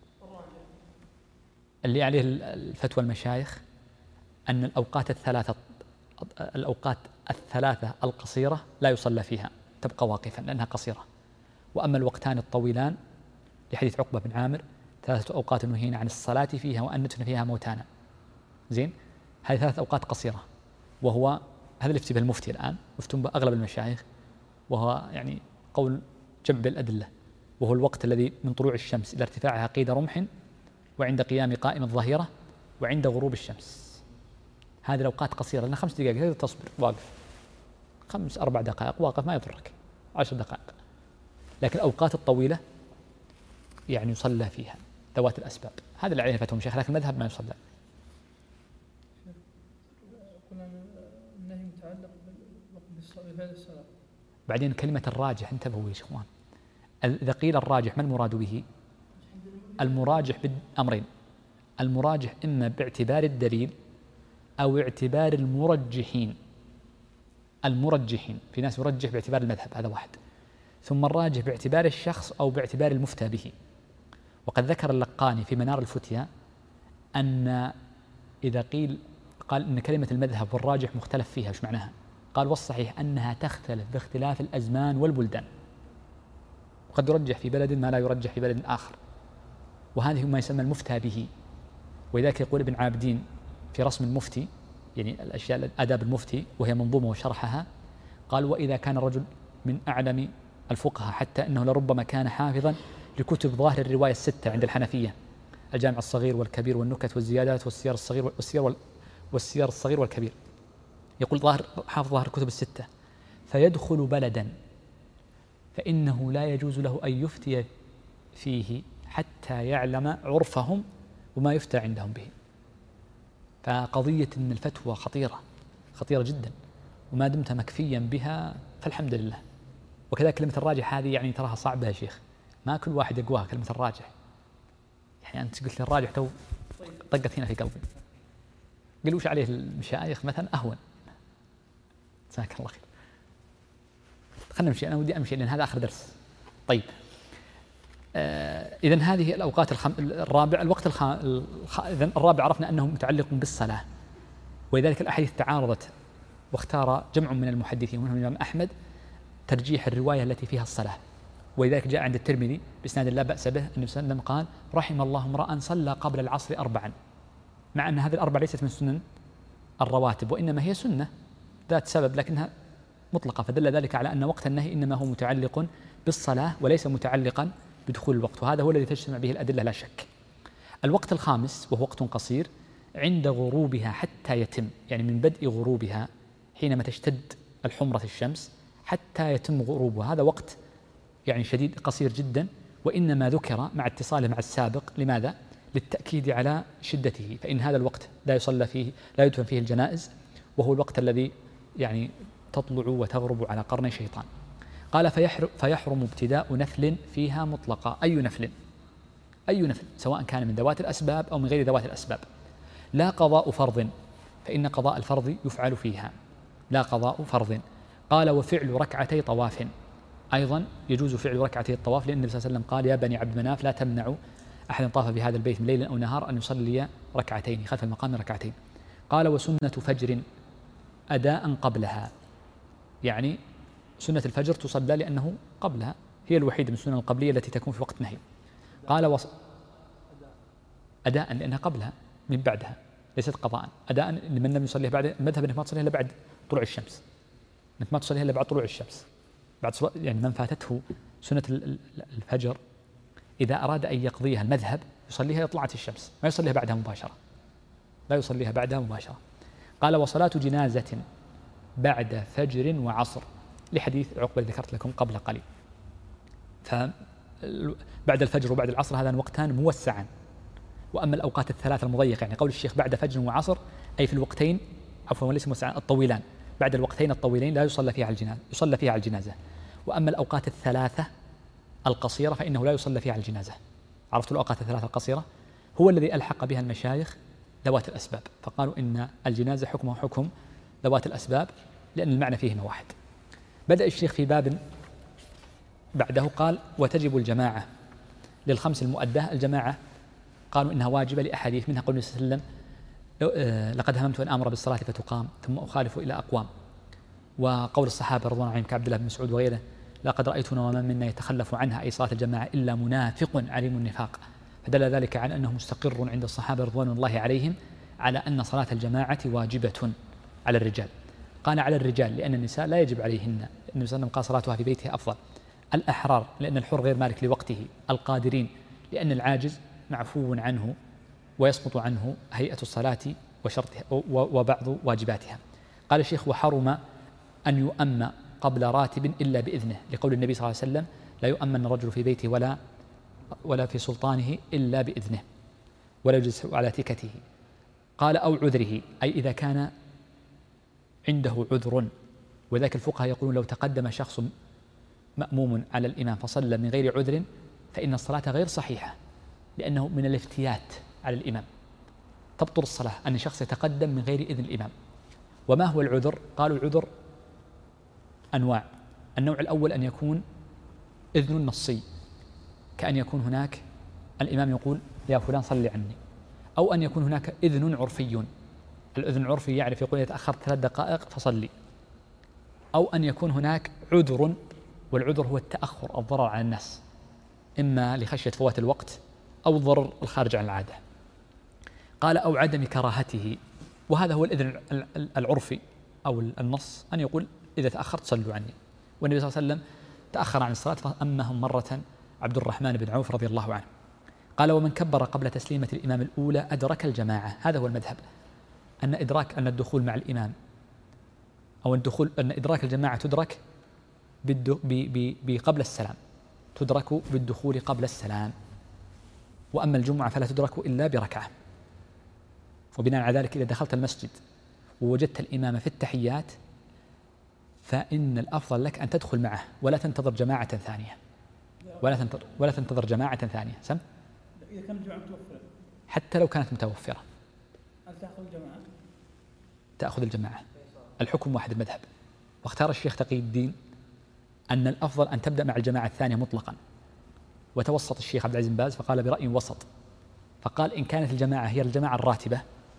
اللي عليه الفتوى المشايخ أن الأوقات الثلاثة الأوقات الثلاثة القصيرة لا يصلى فيها، تبقى واقفا لأنها قصيرة. وأما الوقتان الطويلان لحديث عقبة بن عامر ثلاثة أوقات نهينا عن الصلاة فيها وأن ندفن فيها موتانا. زين، هذه ثلاث أوقات قصيرة، وهو هذا اللي يفتي به المفتي الآن، يفتون به أغلب المشايخ، وهو يعني قول جمع بالأدلة، وهو الوقت الذي من طلوع الشمس إلى ارتفاعها قيد رمح، وعند قيام قائم الظهيرة، وعند غروب الشمس. هذه الأوقات قصيرة لأنها خمس دقائق تقدر تصبر واقف، خمس أربع دقائق واقف ما يضرك، عشر دقائق. لكن الأوقات الطويلة يعني يصلى فيها ذوات الأسباب، هذا اللي عليه فتوى المشايخ، لكن المذهب ما يصلى. قلنا النهي متعلق بهذه الصلاة. بعدين كلمة الراجح انتبهوا يا إخوان، إذا قيل الراجح ما المراد به؟ المراجح بالأمرين، المراجح إما باعتبار الدليل أو اعتبار المرجحين. المرجحين في ناس يرجح باعتبار المذهب، هذا واحد. ثم الراجح باعتبار الشخص أو باعتبار المفتى به. وقد ذكر اللقاني في منار الفتيا أن إذا قيل قال إن كلمة المذهب والراجح مختلف فيها، وش معناها؟ قال والصحيح أنها تختلف باختلاف الأزمان والبلدان، وقد يرجح في بلد ما لا يرجح في بلد آخر، وهذه ما يسمى المفتى به. ولذلك يقول ابن عابدين في رسم المفتي، يعني الأشياء آداب المفتي وهي منظومة وشرحها، قال وإذا كان الرجل من أعلم الفقهاء حتى أنه لربما كان حافظا لكتب ظاهر الرواية الستة عند الحنفية، الجامع الصغير والكبير والنكت والزيادات والسير الصغير والسير والسير الصغير والكبير، يقول ظاهر حافظ ظاهر الكتب الستة، فيدخل بلدا فإنه لا يجوز له أن يفتي فيه حتى يعلم عرفهم وما يفتى عندهم به. فقضية أن الفتوى خطيرة خطيرة جدا، وما دمت مكفيا بها فالحمد لله. وكذا كلمة الراجح هذه يعني تراها صعبة يا شيخ، ما كل واحد يقواها كلمة الراجح. يعني أنت قلت لي الراجح تو طقت هنا في قلبي، قل وش عليه المشايخ مثلا أهون. جزاك الله خير. خلنا نمشي، أنا ودي أمشي لأن هذا آخر درس. طيب آه إذن هذه الأوقات الخم... الرابع الوقت الخ... الخ... إذن الرابع عرفنا أنه متعلق بالصلاة، ولذلك الأحاديث تعارضت، واختار جمع من المحدثين ومنهم الإمام أحمد ترجيح الرواية التي فيها الصلاة. ولذلك جاء عند الترمذي بإسناد لا بأس به النبي صلى الله عليه وسلم قال رحم الله امرأ صلى قبل العصر أربعا، مع أن هذه الأربع ليست من سنن الرواتب وإنما هي سنة ذات سبب لكنها مطلقة، فدل ذلك على أن وقت النهي إنما هو متعلق بالصلاة وليس متعلقا بدخول الوقت، وهذا هو الذي تجتمع به الأدلة لا شك. الوقت الخامس وهو وقت قصير عند غروبها حتى يتم، يعني من بدء غروبها حينما تشتد الحمرة الشمس حتى يتم غروبها، هذا وقت يعني شديد قصير جدا، وإنما ذكر مع اتصاله مع السابق. لماذا؟ للتأكيد على شدته، فإن هذا الوقت لا يصلى فيه لا يدفن فيه الجنائز، وهو الوقت الذي يعني تطلع وتغرب على قرن شيطان. قال فيحرم, فيحرم ابتداء نفل فيها مطلقا. أي نفل؟ أي نفل سواء كان من ذوات الأسباب أو من غير ذوات الأسباب. لا قضاء فرض، فإن قضاء الفرض يفعل فيها، لا قضاء فرض. قال وفعل ركعتي طواف، أيضا يجوز فعل ركعتي الطواف، لأن النبي صلى الله عليه وسلم قال يا بني عبد مناف لا تمنعوا أحد طاف بهذا البيت من ليل أو نهار أن يصلي ركعتين خلف المقام ركعتين. قال وسنة فجر أداء قبلها، يعني سنة الفجر تصلى لأنه قبلها، هي الوحيدة من السنن القبلية التي تكون في وقت نهي. قال وص... أداء لأنها قبلها من بعدها ليست قضاء. أداء لمن لم يصليها بعد، المذهب أنك ما تصليها إلا بعد طلوع الشمس، أنك ما تصليها إلا بعد طلوع الشمس، بعد صل... يعني من فاتته سنة الفجر إذا أراد أن يقضيها المذهب يصليها إذا طلعت الشمس، ما يصليها بعدها مباشرة، لا يصليها بعدها مباشرة. قال وصلاة جنازة بعد فجر وعصر، لحديث عقبة ذكرت لكم قبل قليل. فبعد الفجر وبعد العصر هذان وقتان موسعان، وأما الأوقات الثلاثة المضيقة، يعني قول الشيخ بعد فجر وعصر أي في الوقتين، عفوا وليس مستعان الطويلان، بعد الوقتين الطويلين لا يصلى فيها على الجنازة، يصلى فيها على الجنازة. وأما الأوقات الثلاثة القصيرة فإنه لا يصلى فيها على الجنازة. عرفت الأوقات الثلاثة القصيرة؟ هو الذي ألحق بها المشايخ ذوات الأسباب، فقالوا إن الجنازة حكمه حكم ذوات الأسباب لأن المعنى فيهما واحد. بدأ الشيخ في باب بعده قال وتجب الجماعة للخمس المؤدة. الجماعة قالوا إنها واجبة لأحاديث، منها قول النبي صلى الله عليه وسلم لقد هممت أن آمر بالصلاة فتقام ثم أخالف إلى أقوام، وقول الصحابة رضوان عليهم كعبد الله بن مسعود وغيره لقد رأيتنا ومن منا يتخلف عنها أي صلاة الجماعة إلا منافق عليم النفاق، فدل ذلك على أنه مستقر عند الصحابة رضوان الله عليهم على أن صلاة الجماعة واجبة على الرجال. قال على الرجال لأن النساء لا يجب عليهن، النبي صلى الله عليه وسلم قال صلاتها في بيتها أفضل. الأحرار لأن الحر غير مالك لوقته. القادرين لأن العاجز معفو عنه ويسقط عنه هيئة الصلاة وشرطها وبعض واجباتها. قال الشيخ وحرم أن يؤم قبل راتب إلا بإذنه، لقول النبي صلى الله عليه وسلم لا يؤمن الرجل في بيته ولا ولا في سلطانه إلا بإذنه ولا يجلس على تكته. قال أو عذره أي إذا كان عنده عذر، وذاك الفقهاء يقولون لو تقدم شخص مأموم على الإمام فصلى من غير عذر فإن الصلاة غير صحيحة، لأنه من الافتيات على الإمام، تبطل الصلاة أن شخص يتقدم من غير إذن الإمام. وما هو العذر؟ قالوا العذر أنواع. النوع الأول أن يكون إذن نصي، كأن يكون هناك الإمام يقول يا فلان صلي عني، أو أن يكون هناك إذن عرفي، الإذن العرفي يعرف يقول إذا تأخرت ثلاث دقائق فصلي، أو أن يكون هناك عذر، والعذر هو التأخر الضرر على الناس إما لخشية فوات الوقت أو الضرر الخارج عن العادة. قال أو عدم كراهته، وهذا هو الإذن العرفي أو النص أن يقول إذا تأخرت صلوا عني. والنبي صلى الله عليه وسلم تأخر عن الصلاة فأمهم مرة عبد الرحمن بن عوف رضي الله عنه. قال ومن كبر قبل تسليمة الإمام الأولى أدرك الجماعة. هذا هو المذهب، أن إدراك أن الدخول مع الإمام أو الدخول أن إدراك الجماعة تدرك قبل السلام، تدرك بالدخول قبل السلام. وأما الجمعة فلا تدرك إلا بركعة. وبناء على ذلك إذا دخلت المسجد ووجدت الإمام في التحيات فإن الأفضل لك أن تدخل معه ولا تنتظر جماعة ثانية، ولا تنتظر ولا تنتظر جماعة ثانية. سم؟ إذا كانت الجماعة متوفرة، حتى لو كانت متوفرة هل تأخذ الجماعة؟ تأخذ الجماعة. الحكم واحد المذهب. واختار الشيخ تقي الدين أن الأفضل أن تبدأ مع الجماعة الثانية مطلقا، وتوسط الشيخ عبد العزيز بن باز فقال برأي وسط، فقال إن كانت الجماعة هي الجماعة الراتبة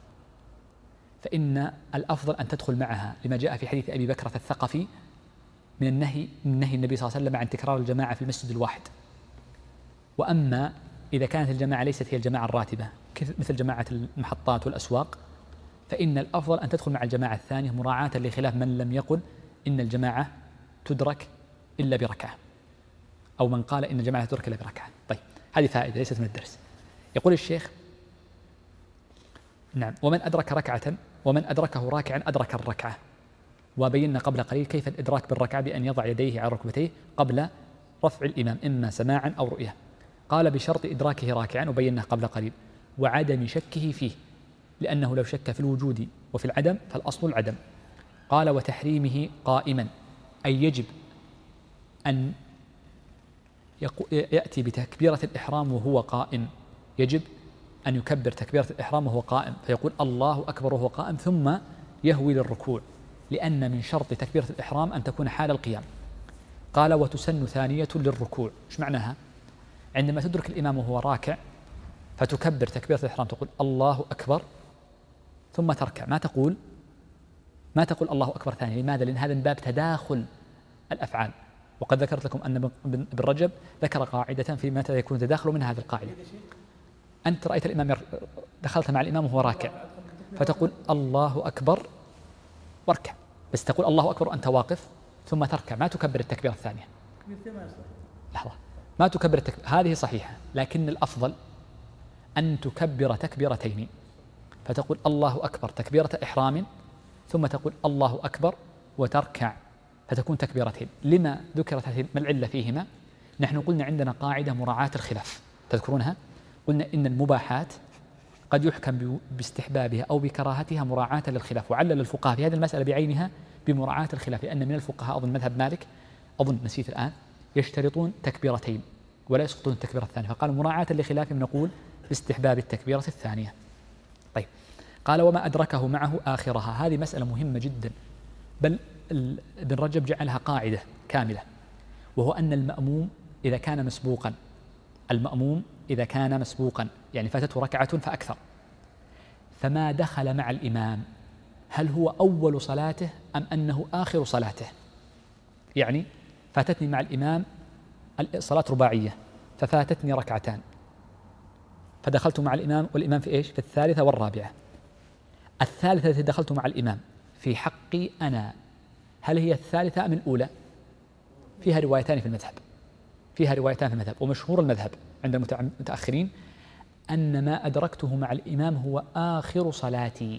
فإن الأفضل أن تدخل معها، لما جاء في حديث أبي بكرة الثقفي من النهي من نهي النبي صلى الله عليه وسلم عن تكرار الجماعة في المسجد الواحد. وأما إذا كانت الجماعة ليست هي الجماعة الراتبة مثل جماعة المحطات والأسواق فإن الأفضل أن تدخل مع الجماعة الثانية مراعاة لخلاف من لم يقل إن الجماعة تدرك إلا بركعة، أو من قال إن الجماعة تدرك إلا بركعة. طيب هذه فائدة ليست من الدرس. يقول الشيخ نعم ومن أدرك ركعة ومن أدركه راكعا أدرك الركعة. وبينا قبل قليل كيف الإدراك بالركعة بأن يضع يديه على ركبتيه قبل رفع الإمام إما سماعا أو رؤية. قال بشرط إدراكه راكعا، وبينا قبل قليل، وعدم شكه فيه، لأنه لو شك في الوجود وفي العدم فالأصل العدم. قال وتحريمه قائما، أي يجب أن يأتي بتكبيرة الإحرام وهو قائم، يجب أن يكبر تكبيرة الإحرام وهو قائم، فيقول الله أكبر وهو قائم ثم يهوي للركوع، لأن من شرط تكبيرة الإحرام أن تكون حال القيام. قال وتسن ثانية للركوع. إيش معناها؟ عندما تدرك الإمام وهو راكع فتكبر تكبيرة الإحرام تقول الله أكبر ثم تركع، ما تقول ما تقول الله أكبر ثانية. لماذا؟ لأن هذا من باب تداخل الأفعال، وقد ذكرت لكم أن ابن رجب ذكر قاعدة في متى يكون تداخل من هذه القاعدة. أنت رأيت الإمام دخلت مع الإمام وهو راكع فتقول الله أكبر واركع، بس تقول الله أكبر وأنت واقف ثم تركع، ما تكبر التكبيرة الثانية. لحظة، ما تكبر التكبيرة هذه صحيحة، لكن الأفضل أن تكبر تكبيرتين، فتقول الله أكبر تكبيرة إحرام ثم تقول الله أكبر وتركع، فتكون تكبيرتين. لما ذكرت هذه؟ ما العلة فيهما؟ نحن قلنا عندنا قاعدة مراعاة الخلاف، تذكرونها؟ قلنا إن المباحات قد يحكم باستحبابها أو بكراهتها مراعاة للخلاف. وعلل الفقهاء في هذه المسألة بعينها بمراعاة الخلاف، لأن من الفقهاء أظن مذهب مالك، أظن نسيت الآن، يشترطون تكبيرتين ولا يسقطون التكبيرة الثانية، فقالوا مراعاة لخلافهم نقول باستحباب التكبيرة الثانية. طيب، قال وما أدركه معه آخرها. هذه مسألة مهمة جدا، بل ابن رجب جعلها قاعدة كاملة، وهو أن المأموم إذا كان مسبوقا، المأموم إذا كان مسبوقا يعني فاتته ركعة فأكثر، فما دخل مع الإمام هل هو أول صلاته أم أنه آخر صلاته؟ يعني فاتتني مع الإمام الصلاة رباعية ففاتتني ركعتان، فدخلت مع الإمام والإمام في إيش؟ في الثالثة والرابعة. الثالثة التي دخلت مع الإمام في حقي أنا، هل هي الثالثة أم الأولى؟ فيها روايتان في المذهب، فيها روايتان في المذهب، ومشهور المذهب عند المتأخرين أن ما أدركته مع الإمام هو آخر صلاتي،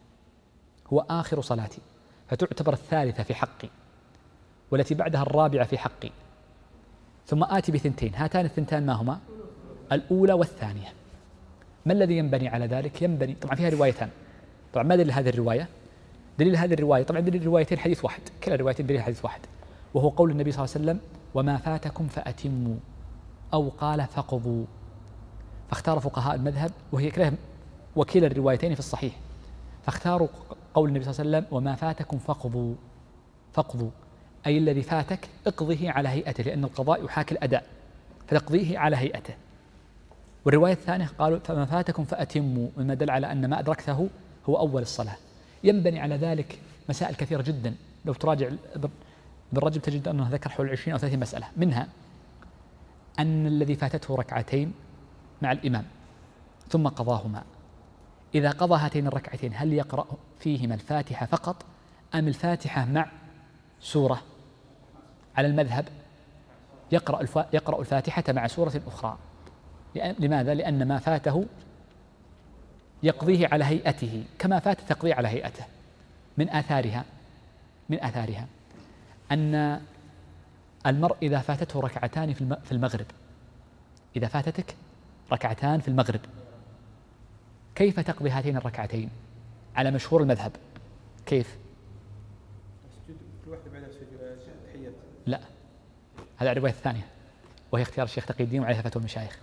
هو آخر صلاتي، فتعتبر الثالثة في حقي والتي بعدها الرابعة في حقي، ثم آتي بثنتين، هاتان الثنتان ما هما؟ الأولى والثانية. ما الذي ينبني على ذلك؟ ينبني طبعا فيها روايتان. طبعا ما دليل هذه الرواية؟ دليل هذه الرواية طبعا دليل الروايتين حديث واحد، كلا الروايتين دليل حديث واحد، وهو قول النبي صلى الله عليه وسلم وما فاتكم فأتموا، أو قال فقضوا. فاختار فقهاء المذهب، وهي كلها وكلا الروايتين في الصحيح، فاختاروا قول النبي صلى الله عليه وسلم وما فاتكم فقضوا، فقضوا أي الذي فاتك اقضه على هيئته، لأن القضاء يحاكي الأداء، فتقضيه على هيئته. والرواية الثانية قالوا فما فاتكم فأتموا، مما دل على أن ما أدركته هو أول الصلاة. ينبني على ذلك مسائل كثيرة جدا، لو تراجع ابن رجب تجد أنه ذكر حول عشرين أو ثلاثين مسألة، منها أن الذي فاتته ركعتين مع الإمام ثم قضاهما، إذا قضى هاتين الركعتين هل يقرأ فيهما الفاتحة فقط أم الفاتحة مع سورة؟ على المذهب يقرأ يقرأ الفاتحة مع سورة أخرى. لماذا؟ لأن ما فاته يقضيه على هيئته كما فات تقضيه على هيئته. من آثارها من آثارها أن المرء إذا فاتته ركعتان في المغرب، إذا فاتتك ركعتان في المغرب كيف تقضي هاتين الركعتين؟ على مشهور المذهب كيف؟ لا، هذا الرواية الثانية وهي اختيار الشيخ تقي الدين وعليها فتوى المشايخ،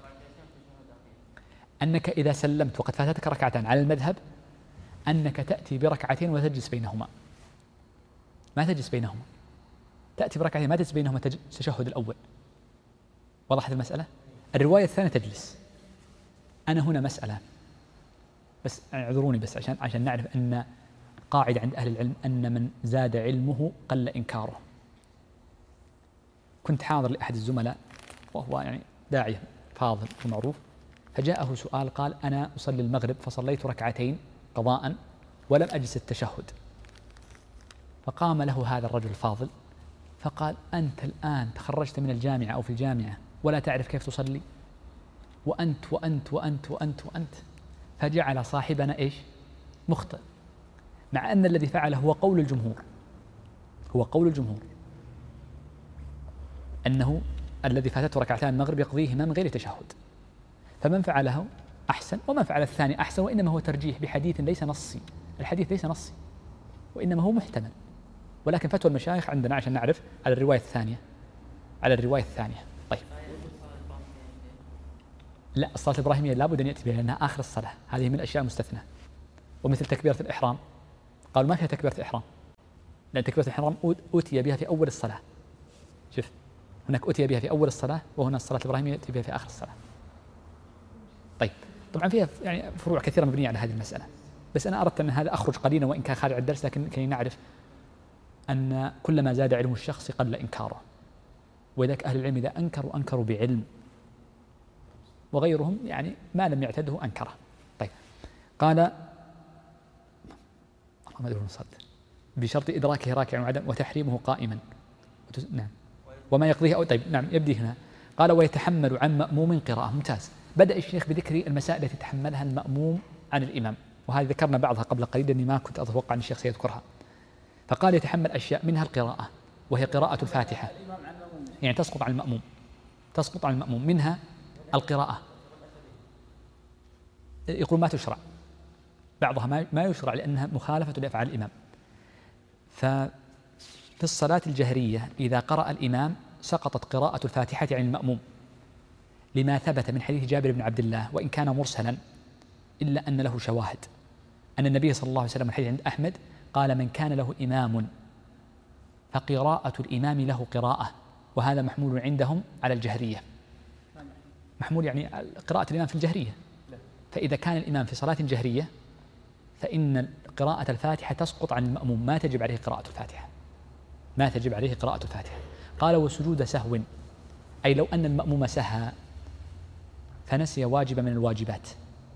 أنك إذا سلمت وقد فاتتك ركعتان على المذهب أنك تأتي بركعتين وتجلس بينهما، ما تجلس بينهما، تأتي بركعتين ما تجلس بينهما التشهد الأول. وضحت المسألة؟ الرواية الثانية تجلس. أنا هنا مسألة بس اعذروني بس عشان عشان نعرف أن قاعدة عند أهل العلم أن من زاد علمه قل إنكاره. كنت حاضر لأحد الزملاء وهو يعني داعية فاضل ومعروف، فجاءه سؤال قال أنا أصلي المغرب فصليت ركعتين قضاء ولم أجلس التشهد، فقام له هذا الرجل الفاضل فقال أنت الآن تخرجت من الجامعة أو في الجامعة ولا تعرف كيف تصلي؟ وأنت وأنت وأنت وأنت وأنت. فجعل صاحبنا إيش؟ مخطئ، مع أن الذي فعله هو قول الجمهور، هو قول الجمهور أنه الذي فاتته ركعتان المغرب يقضيهما من غير تشهد، فمن فعله أحسن ومن فعل الثاني أحسن، وإنما هو ترجيح بحديث ليس نصي، الحديث ليس نصي وإنما هو محتمل، ولكن فتوى المشايخ عندنا عشان نعرف على الرواية الثانية، على الرواية الثانية. طيب لا، الصلاة الإبراهيمية لابد أن يأتي بها لأنها آخر الصلاة، هذه من الأشياء المستثنى. ومثل تكبيرة الإحرام قالوا ما فيها تكبيرة الإحرام، لأن تكبيرة الإحرام أتي بها في أول الصلاة. شوف هناك أتي بها في أول الصلاة، وهنا الصلاة الإبراهيمية يأتي بها في آخر الصلاة. طيب طبعا فيها يعني فروع كثيرة مبنية على هذه المسألة، بس أنا أردت أن هذا أخرج قليلا وإن كان خارج الدرس، لكن كي نعرف أن كلما زاد علم الشخص قل إنكاره، ولذلك أهل العلم إذا أنكروا أنكروا بعلم، وغيرهم يعني ما لم يعتده أنكره. طيب قال بشرط إدراكه راكعا وعدم وتحريمه قائما. نعم وما يقضيه أو طيب نعم يبدي هنا. قال ويتحمل عن مأموم قراءة. ممتاز. بدأ الشيخ بذكر المسائل التي يتحملها المأموم عن الإمام، وهذه ذكرنا بعضها قبل قليل لأني ما كنت أتوقع أن الشيخ سيذكرها. فقال يتحمل أشياء منها القراءة وهي قراءة الفاتحة، يعني تسقط عن المأموم، تسقط عن المأموم، منها القراءة. يقول ما تشرع، بعضها ما ما يشرع لأنها مخالفة لأفعال الإمام. ففي الصلاة الجهرية إذا قرأ الإمام سقطت قراءة الفاتحة عن المأموم، لما ثبت من حديث جابر بن عبد الله وإن كان مرسلا إلا أن له شواهد، أن النبي صلى الله عليه وسلم الحديث عند أحمد قال: من كان له إمام فقراءة الإمام له قراءة، وهذا محمول عندهم على الجهرية، محمول يعني قراءة الإمام في الجهرية. فإذا كان الإمام في صلاة جهرية فإن قراءة الفاتحة تسقط عن المأموم، ما تجب عليه قراءة الفاتحة، ما تجب عليه قراءة الفاتحة. قال: وسجود سهو، أي لو أن المأموم سهى فنسي واجب من الواجبات،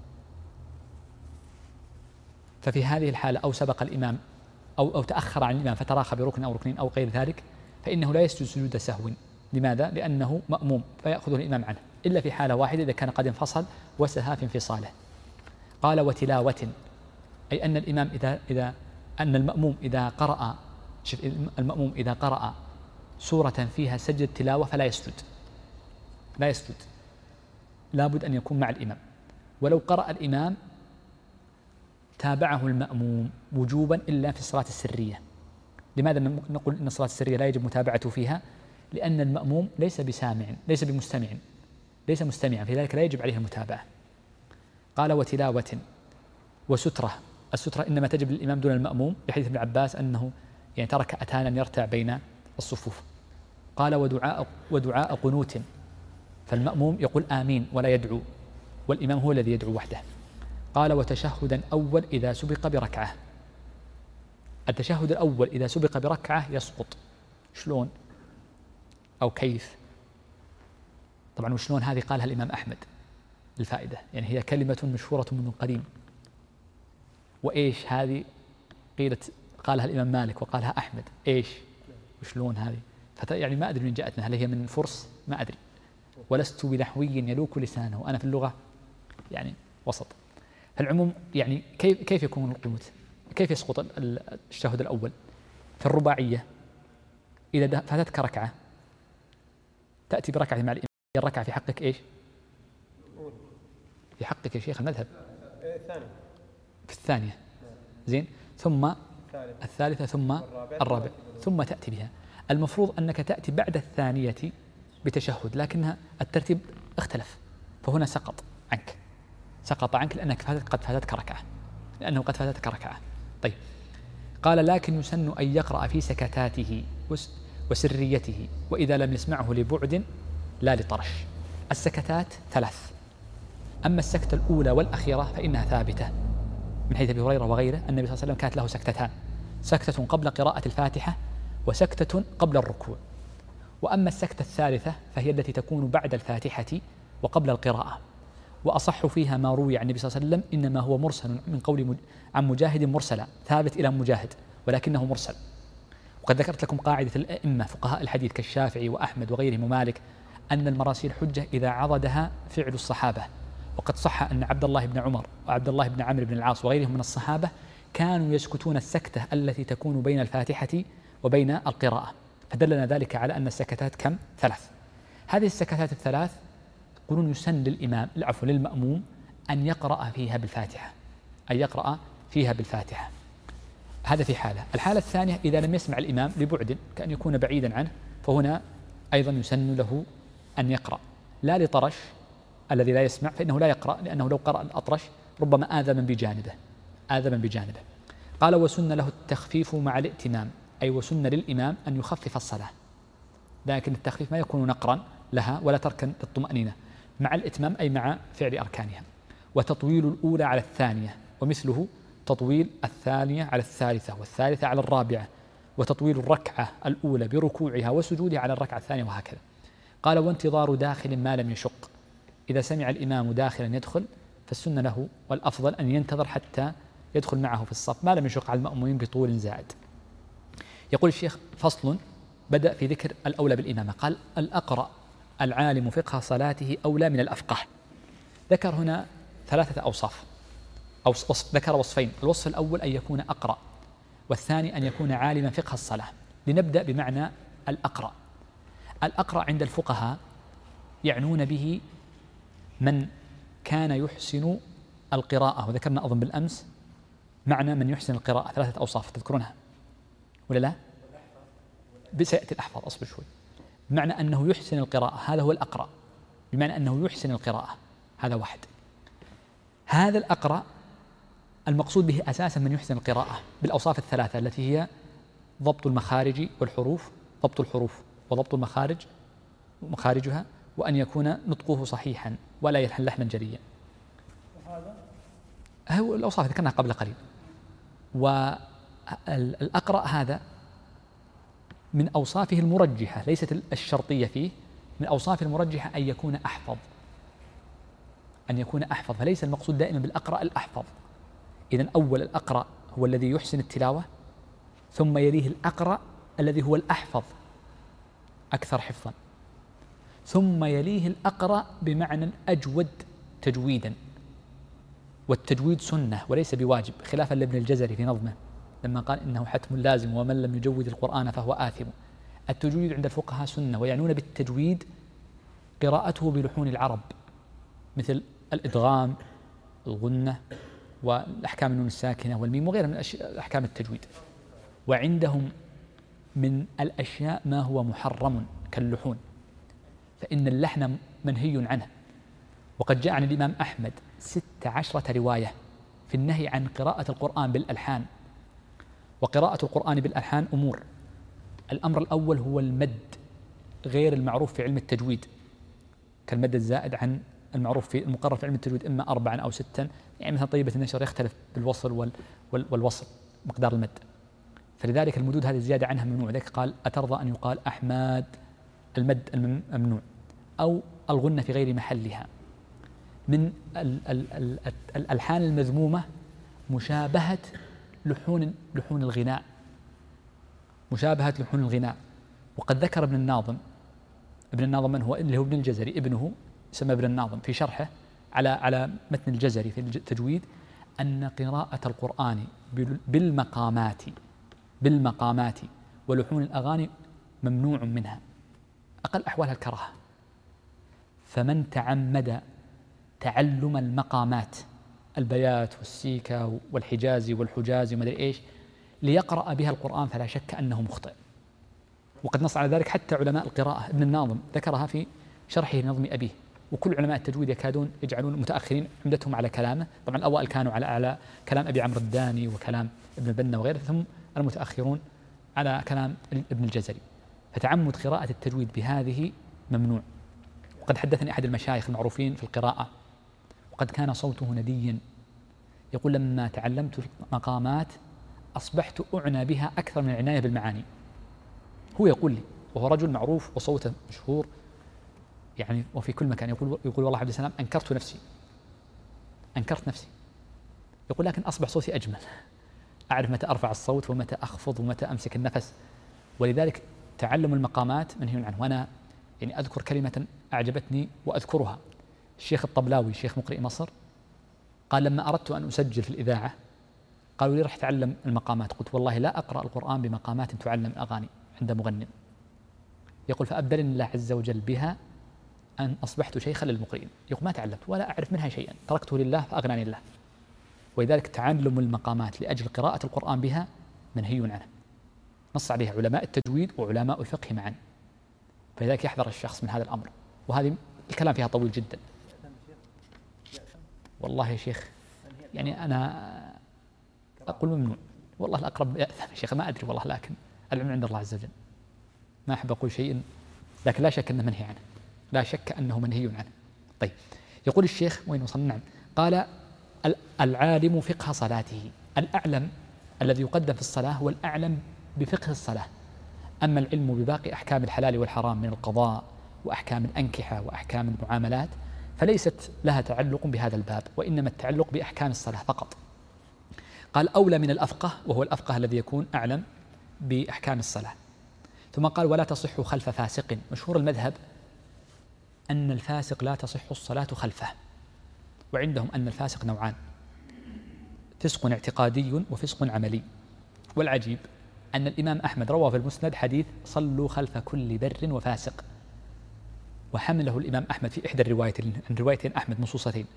ففي هذه الحالة أو سبق الإمام أو أو تأخر عن الإمام فتراخى بركن أو ركنين أو غير ذلك، فإنه لا يسجد سجود سهو. لماذا؟ لأنه مأموم فيأخذه الإمام عنه، إلا في حالة واحدة إذا كان قد انفصل وسهى في انفصاله. قال: وتلاوة، أي أن الإمام إذا إذا أن المأموم إذا قرأ شوف المأموم إذا قرأ سورة فيها سجد تلاوة فلا يسجد، لا يسجد، لابد أن يكون مع الإمام. ولو قرأ الإمام تابعه المأموم وجوبا إلا في الصلاة السرية. لماذا نقول إن الصلاة السرية لا يجب متابعته فيها؟ لأن المأموم ليس بسامع، ليس بمستمع، ليس مستمعا، في ذلك لا يجب عليه المتابعة. قال: وتلاوة وسترة، السترة إنما تجب للإمام دون المأموم لحديث ابن عباس أنه يعني ترك أتانا يرتع بين الصفوف. قال: ودعاء ودعاء قنوت، فالمأموم يقول آمين ولا يدعو، والإمام هو الذي يدعو وحده. قال: وتشهدا أول إذا سبق بركعة، التشهد الأول إذا سبق بركعة يسقط. شلون أو كيف؟ طبعا وشلون هذه قالها الإمام أحمد للفائدة، يعني هي كلمة مشهورة من قديم. وإيش هذه؟ قيلت قالها الإمام مالك وقالها أحمد. إيش وشلون هذه؟ يعني ما أدري من جاءتنا، هل هي من فرس؟ ما أدري، ولست بنحوي يلوك لسانه، أنا في اللغة يعني وسط. العموم يعني كيف كيف يكون القنوت؟ كيف يسقط التشهد الأول؟ في الرباعية إذا فاتتك ركعة تأتي بركعة مع الإمام، الركعة في حقك إيش؟ في حقك يا شيخ المذهب في الثانية، زين، ثم الثالثة ثم الرابع ثم تأتي بها. المفروض أنك تأتي بعد الثانية بتشهد، لكنها الترتيب اختلف، فهنا سقط عنك، سقط عنك لأنك فاتت قد فاتتك ركعة، لأنه قد فاتتك ركعة. طيب، قال: لكن يسن أن يقرأ في سكتاته وسريته وإذا لم يسمعه لبعد لا لطرش. السكتات ثلاث، أما السكتة الأولى والأخيرة فإنها ثابتة من حديث أبي هريرة وغيره، النبي صلى الله عليه وسلم كانت له سكتتان، سكتة قبل قراءة الفاتحة وسكتة قبل الركوع. وأما السكتة الثالثة فهي التي تكون بعد الفاتحة وقبل القراءة، وأصح فيها ما روي عن النبي صلى الله عليه وسلم، إنما هو مرسل من قول عن مجاهد مرسلا، ثابت إلى مجاهد ولكنه مرسل. وقد ذكرت لكم قاعدة الأئمة فقهاء الحديث كالشافعي وأحمد وغيرهم ومالك أن المراسيل حجة إذا عضدها فعل الصحابة. وقد صح أن عبد الله بن عمر وعبد الله بن عمرو بن العاص وغيرهم من الصحابة كانوا يسكتون السكتة التي تكون بين الفاتحة وبين القراءة، فدلنا ذلك على أن السكتات كم؟ ثلاث. هذه السكتات الثلاث يقولون يسن للإمام العفو للمأموم أن يقرأ فيها بالفاتحة، أن يقرأ فيها بالفاتحة. هذا في حالة. الحالة الثانية إذا لم يسمع الإمام لبعد كأن يكون بعيدا عنه، فهنا أيضا يسن له أن يقرأ، لا لطرش الذي لا يسمع فإنه لا يقرأ، لأنه لو قرأ الأطرش ربما آذى من بجانبه آذى من بجانبه. قال: وسن له التخفيف مع الائتمام، أي وسن للإمام أن يخفف الصلاة، لكن التخفيف ما يكون نقرا لها ولا تركا للطمأنينة، مع الإتمام أي مع فعل أركانها. وتطويل الأولى على الثانية، ومثله تطويل الثانية على الثالثة والثالثة على الرابعة، وتطويل الركعة الأولى بركوعها وسجودها على الركعة الثانية، وهكذا. قال: وانتظار داخل ما لم يشق، إذا سمع الإمام داخلا يدخل فالسنة له والأفضل أن ينتظر حتى يدخل معه في الصف ما لم يشق على المأمومين بطول زائد. يقول الشيخ: فصل، بدأ في ذكر الأولى بالإمامة، قال: الأقرأ العالم فقه صلاته أولى من الأفقه. ذكر هنا ثلاثة أوصاف، أو وصف، ذكر وصفين، الوصف الأول أن يكون أقرأ، والثاني أن يكون عالما فقه الصلاة. لنبدأ بمعنى الأقرأ. الأقرأ عند الفقهاء يعنون به من كان يحسن القراءة، وذكرنا أظن بالأمس معنى من يحسن القراءة ثلاثة أوصاف تذكرونها ولا لا؟ بسيأتي الأحفظ، أصبر شوي. بمعنى أنه يحسن القراءة، هذا هو الأقرأ، بمعنى أنه يحسن القراءة، هذا واحد. هذا الأقرأ المقصود به أساسا من يحسن القراءة بالأوصاف الثلاثة التي هي ضبط المخارج والحروف، ضبط الحروف وضبط المخارج مخارجها، وأن يكون نطقه صحيحا ولا يلحن لحنا جريا. وهذا هو الأوصاف ذكرناها قبل قليل. والأقرأ هذا من أوصافه المرجحة ليست الشرطية فيه، من أوصافه المرجحة أن يكون أحفظ، أن يكون أحفظ، فليس المقصود دائما بالأقرأ الأحفظ. إذن أول الأقرأ هو الذي يحسن التلاوة، ثم يليه الأقرأ الذي هو الأحفظ أكثر حفظا، ثم يليه الأقرأ بمعنى أجود تجويدا. والتجويد سنة وليس بواجب، خلافا لابن الجزري في نظمه لما قال إنه حتم لازم ومن لم يجود القرآن فهو آثم. التجويد عند الفقهاء سنة، ويعنون بالتجويد قراءته بلحون العرب مثل الإدغام، الغنة، والأحكام النون الساكنة والميم وغيرها من أحكام التجويد. وعندهم من الأشياء ما هو محرم كاللحون، فإن اللحن منهي عنه. وقد جاء عن الإمام أحمد ست عشرة رواية في النهي عن قراءة القرآن بالألحان. وقراءة القرآن بالألحان أمور. الأمر الأول هو المد غير المعروف في علم التجويد، كالمد الزائد عن المعروف في المقرر في علم التجويد إما أربعا أو ستا، يعني مثلا طيبة النشر يختلف بالوصل وال وال والوصل مقدار المد، فلذلك المدود هذه الزيادة عنها ممنوع. ذلك قال أترضى أن يقال أحماد، المد الممنوع، أو الغنة في غير محلها. من ال ال ال الألحان المذمومة مشابهة لحون لحون الغناء، مشابهة لحون الغناء. وقد ذكر ابن الناظم، ابن الناظم من هو؟ اللي هو ابن الجزري، ابنه يسمى ابن الناظم، في شرحه على على متن الجزري في التجويد أن قراءة القرآن بالمقامات بالمقامات ولحون الأغاني ممنوع منها، أقل أحوالها الكراهة. فمن تعمد تعلم المقامات، البيات والسيكا والحجازي والحجازي وما أدري إيش، ليقرأ بها القرآن فلا شك أنه مخطئ. وقد نص على ذلك حتى علماء القراءة، ابن الناظم ذكرها في شرحه لنظم أبيه. وكل علماء التجويد يكادون يجعلون متأخرين عمدتهم على كلامه، طبعا الأوائل كانوا على على كلام أبي عمرو الداني وكلام ابن البنا وغيره، ثم المتأخرون على كلام ابن الجزري. فتعمد قراءة التجويد بهذه ممنوع. وقد حدثني أحد المشايخ المعروفين في القراءة وقد كان صوته نديا، يقول لما تعلمت المقامات أصبحت أعنى بها أكثر من العناية بالمعاني. هو يقول لي، وهو رجل معروف وصوته مشهور يعني وفي كل مكان، يقول يقول والله عبد السلام أنكرت نفسي أنكرت نفسي يقول لكن أصبح صوتي أجمل، أعرف متى أرفع الصوت ومتى أخفض ومتى أمسك النفس. ولذلك تعلم المقامات منهي عنه. وأنا يعني أذكر كلمة أعجبتني وأذكرها، الشيخ الطبلاوي شيخ مقرئ مصر قال لما أردت أن أسجل في الإذاعة قالوا لي رح تعلم المقامات، قلت والله لا أقرأ القرآن بمقامات تعلم الأغاني عند مغنٍ. يقول فأبدلني الله عز وجل بها أن أصبحت شيخا للمقرئين. يقول ما تعلمت ولا أعرف منها شيئا، تركته لله فأغناني الله. ولذلك تعلم المقامات لأجل قراءة القرآن بها منهي عنه، نص عليها علماء التجويد وعلماء الفقه معا. فلذلك يحذر الشخص من هذا الأمر. وهذه الكلام فيها طويل جدا. والله يا شيخ يعني أنا أقول ممنوع، والله الأقرب يأثم يا شيخ، ما أدري والله، لكن العلم عند الله عز وجل. ما أحب أقول شيء، لكن لا شك أنه منهي عنه، لا شك أنه منهي عنه. طيب، يقول الشيخ وين وصلنا؟ نعم، قال العالم فقه صلاته. الأعلم الذي يقدم في الصلاة هو الأعلم بفقه الصلاة. أما العلم بباقي أحكام الحلال والحرام من القضاء وأحكام الأنكحة وأحكام المعاملات فليست لها تعلق بهذا الباب، وإنما التعلق بأحكام الصلاة فقط. قال أولى من الأفقه، وهو الأفقه الذي يكون أعلم بأحكام الصلاة. ثم قال ولا تصح خلف فاسق. مشهور المذهب أن الفاسق لا تصح الصلاة خلفه، وعندهم أن الفاسق نوعان، فسق اعتقادي وفسق عملي. والعجيب أن الإمام أحمد روى في المسند حديث صلوا خلف كل بر وفاسق، وحمله الإمام أحمد في إحدى الروايتين، روايتين أحمد نصوصتين،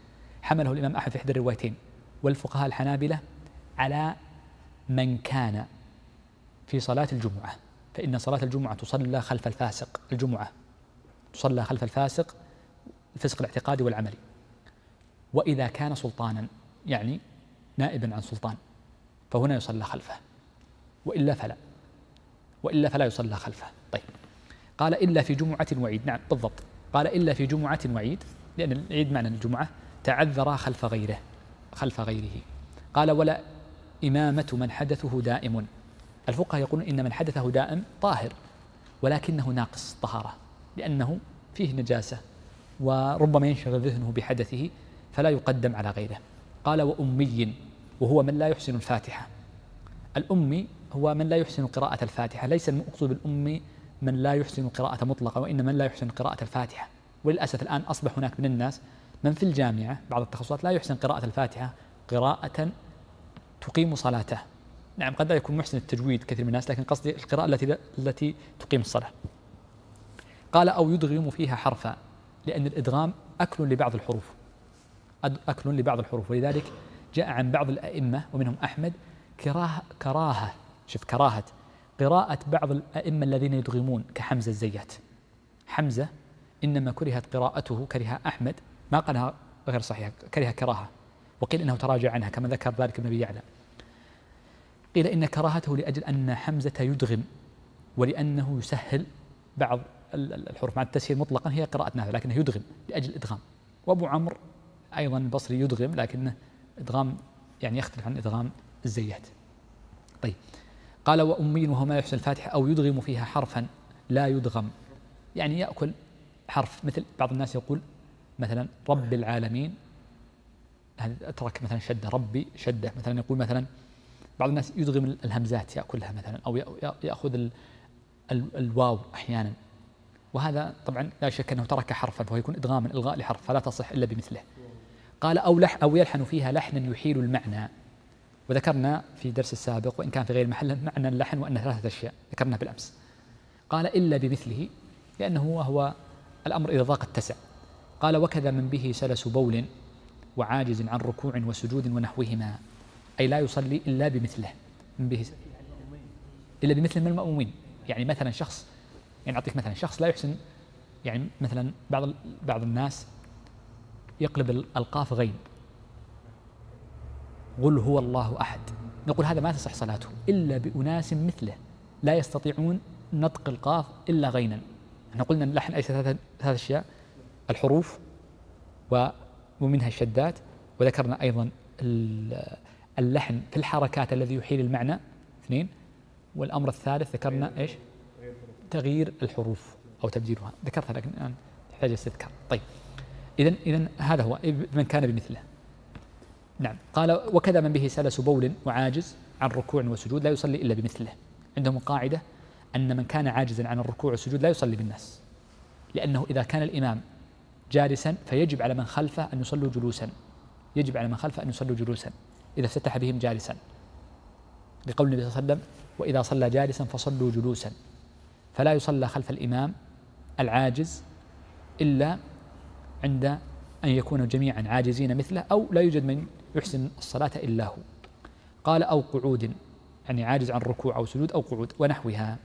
حمله الإمام أحمد في إحدى الروايتين والفقهاء الحنابلة على من كان في صلاة الجمعة، فإن صلاة الجمعة تصلى خلف الفاسق، الجمعة تصلى خلف الفاسق الفسق الاعتقادي والعملي، وإذا كان سلطانا يعني نائبا عن سلطان فهنا يصلى خلفه، وإلا فلا وإلا فلا يصلى خلفه. طيب قال إلا في جمعة وعيد، نعم بالضبط، قال إلا في جمعة وعيد، لأن العيد معنى الجمعة تعذر خلف غيره خلف غيره. قال ولا إمامة من حدثه دائم، الفقهاء يقولون إن من حدثه دائم طاهر ولكنه ناقص طهارة لأنه فيه نجاسة وربما ينشغل ذهنه بحدثه فلا يقدم على غيره. قال وأمي، وهو من لا يحسن الفاتحة. الأمي هو من لا يحسن قراءة الفاتحة، ليس المقصود بالأمي من لا يحسن قراءة مطلقة، وإن من لا يحسن قراءة الفاتحة. وللأسف الآن أصبح هناك من الناس من في الجامعة بعض التخصصات لا يحسن قراءة الفاتحة قراءة تقيم صلاته. نعم قد لا يكون محسن التجويد كثير من الناس، لكن قصدي القراءة التي التي تقيم الصلاة. قال أو يدغم فيها حرفا، لأن الإدغام أكل لبعض الحروف أكل لبعض الحروف ولذلك جاء عن بعض الأئمة ومنهم أحمد كراهة كراهة شوف كراهة قراءة بعض الأئمة الذين يدغمون كحمزة الزيات. حمزة إنما كرهت قراءته، كره أحمد ما قالها غير صحيحة، كره كراهة، وقيل إنه تراجع عنها كما ذكر ذلك ابن أبي يعلى. قيل إن كراهته لأجل أن حمزة يدغم ولأنه يسهل بعض الحروف، مع التسهيل مطلقا هي قراءة نافع لكنه يدغم لأجل الإدغام. وأبو عمرو أيضا البصري يدغم لكنه إدغام يعني يختلف عن إدغام الزيات. طيب قال وأمي وهو ما يحسن الفاتحة أو يدغم فيها حرفا لا يدغم، يعني يأكل حرف، مثل بعض الناس يقول مثلا رب العالمين، أترك مثلا شدة ربي شدة مثلا، يقول مثلا بعض الناس يدغم الهمزات يأكلها مثلا، أو يأخذ ال ال الواو أحيانا، وهذا طبعا لا شك أنه ترك حرفا فهو يكون إدغاما إلغاء لحرف فلا تصح إلا بمثله. قال أو لح أو يلحن فيها لحنا يحيل المعنى، وذكرنا في درس السابق وإن كان في غير محل معنى اللحن وأن ثلاثة أشياء ذكرنا بالأمس. قال إلا بمثله لأنه هو الأمر إذا ضاق اتسع. قال وكذا من به سلس بول وعاجز عن ركوع وسجود ونحوهما، أي لا يصلي إلا بمثله، من به إلا بمثله من المأمومين. يعني مثلا شخص، يعني أعطيك مثلا شخص لا يحسن، يعني مثلا بعض بعض الناس يقلب القاف غين، قل هو الله أحد، نقول هذا ما تصح صلاته إلا بأناس مثله لا يستطيعون نطق القاف إلا غينا. احنا قلنا اللحن أي ثلاث أشياء، الحروف ومنها الشدات، وذكرنا أيضا اللحن في الحركات الذي يحيل المعنى اثنين، والأمر الثالث ذكرنا إيش؟ تغيير الحروف أو تبديلها، ذكرتها لكن الآن تحتاج استذكار. طيب إذن إذن هذا هو من كان بمثله. نعم قال وكذا من به سلس بول وعاجز عن ركوع وسجود لا يصلي إلا بمثله. عندهم قاعدة أن من كان عاجزا عن الركوع والسجود لا يصلي بالناس، لأنه إذا كان الإمام جالسا فيجب على من خلفه أن يصلوا جلوسا، يجب على من خلفه أن يصلوا جلوسا إذا افتتح بهم جالسا، لقول النبي صلى الله عليه وسلم وإذا صلى جالسا فصلوا جلوسا. فلا يصلى خلف الإمام العاجز إلا عند أن يكونوا جميعا عاجزين مثله، أو لا يوجد من يحسن الصلاة إلا هو. قال أو قعود، يعني عاجز عن ركوع أو سجود أو قعود ونحوها،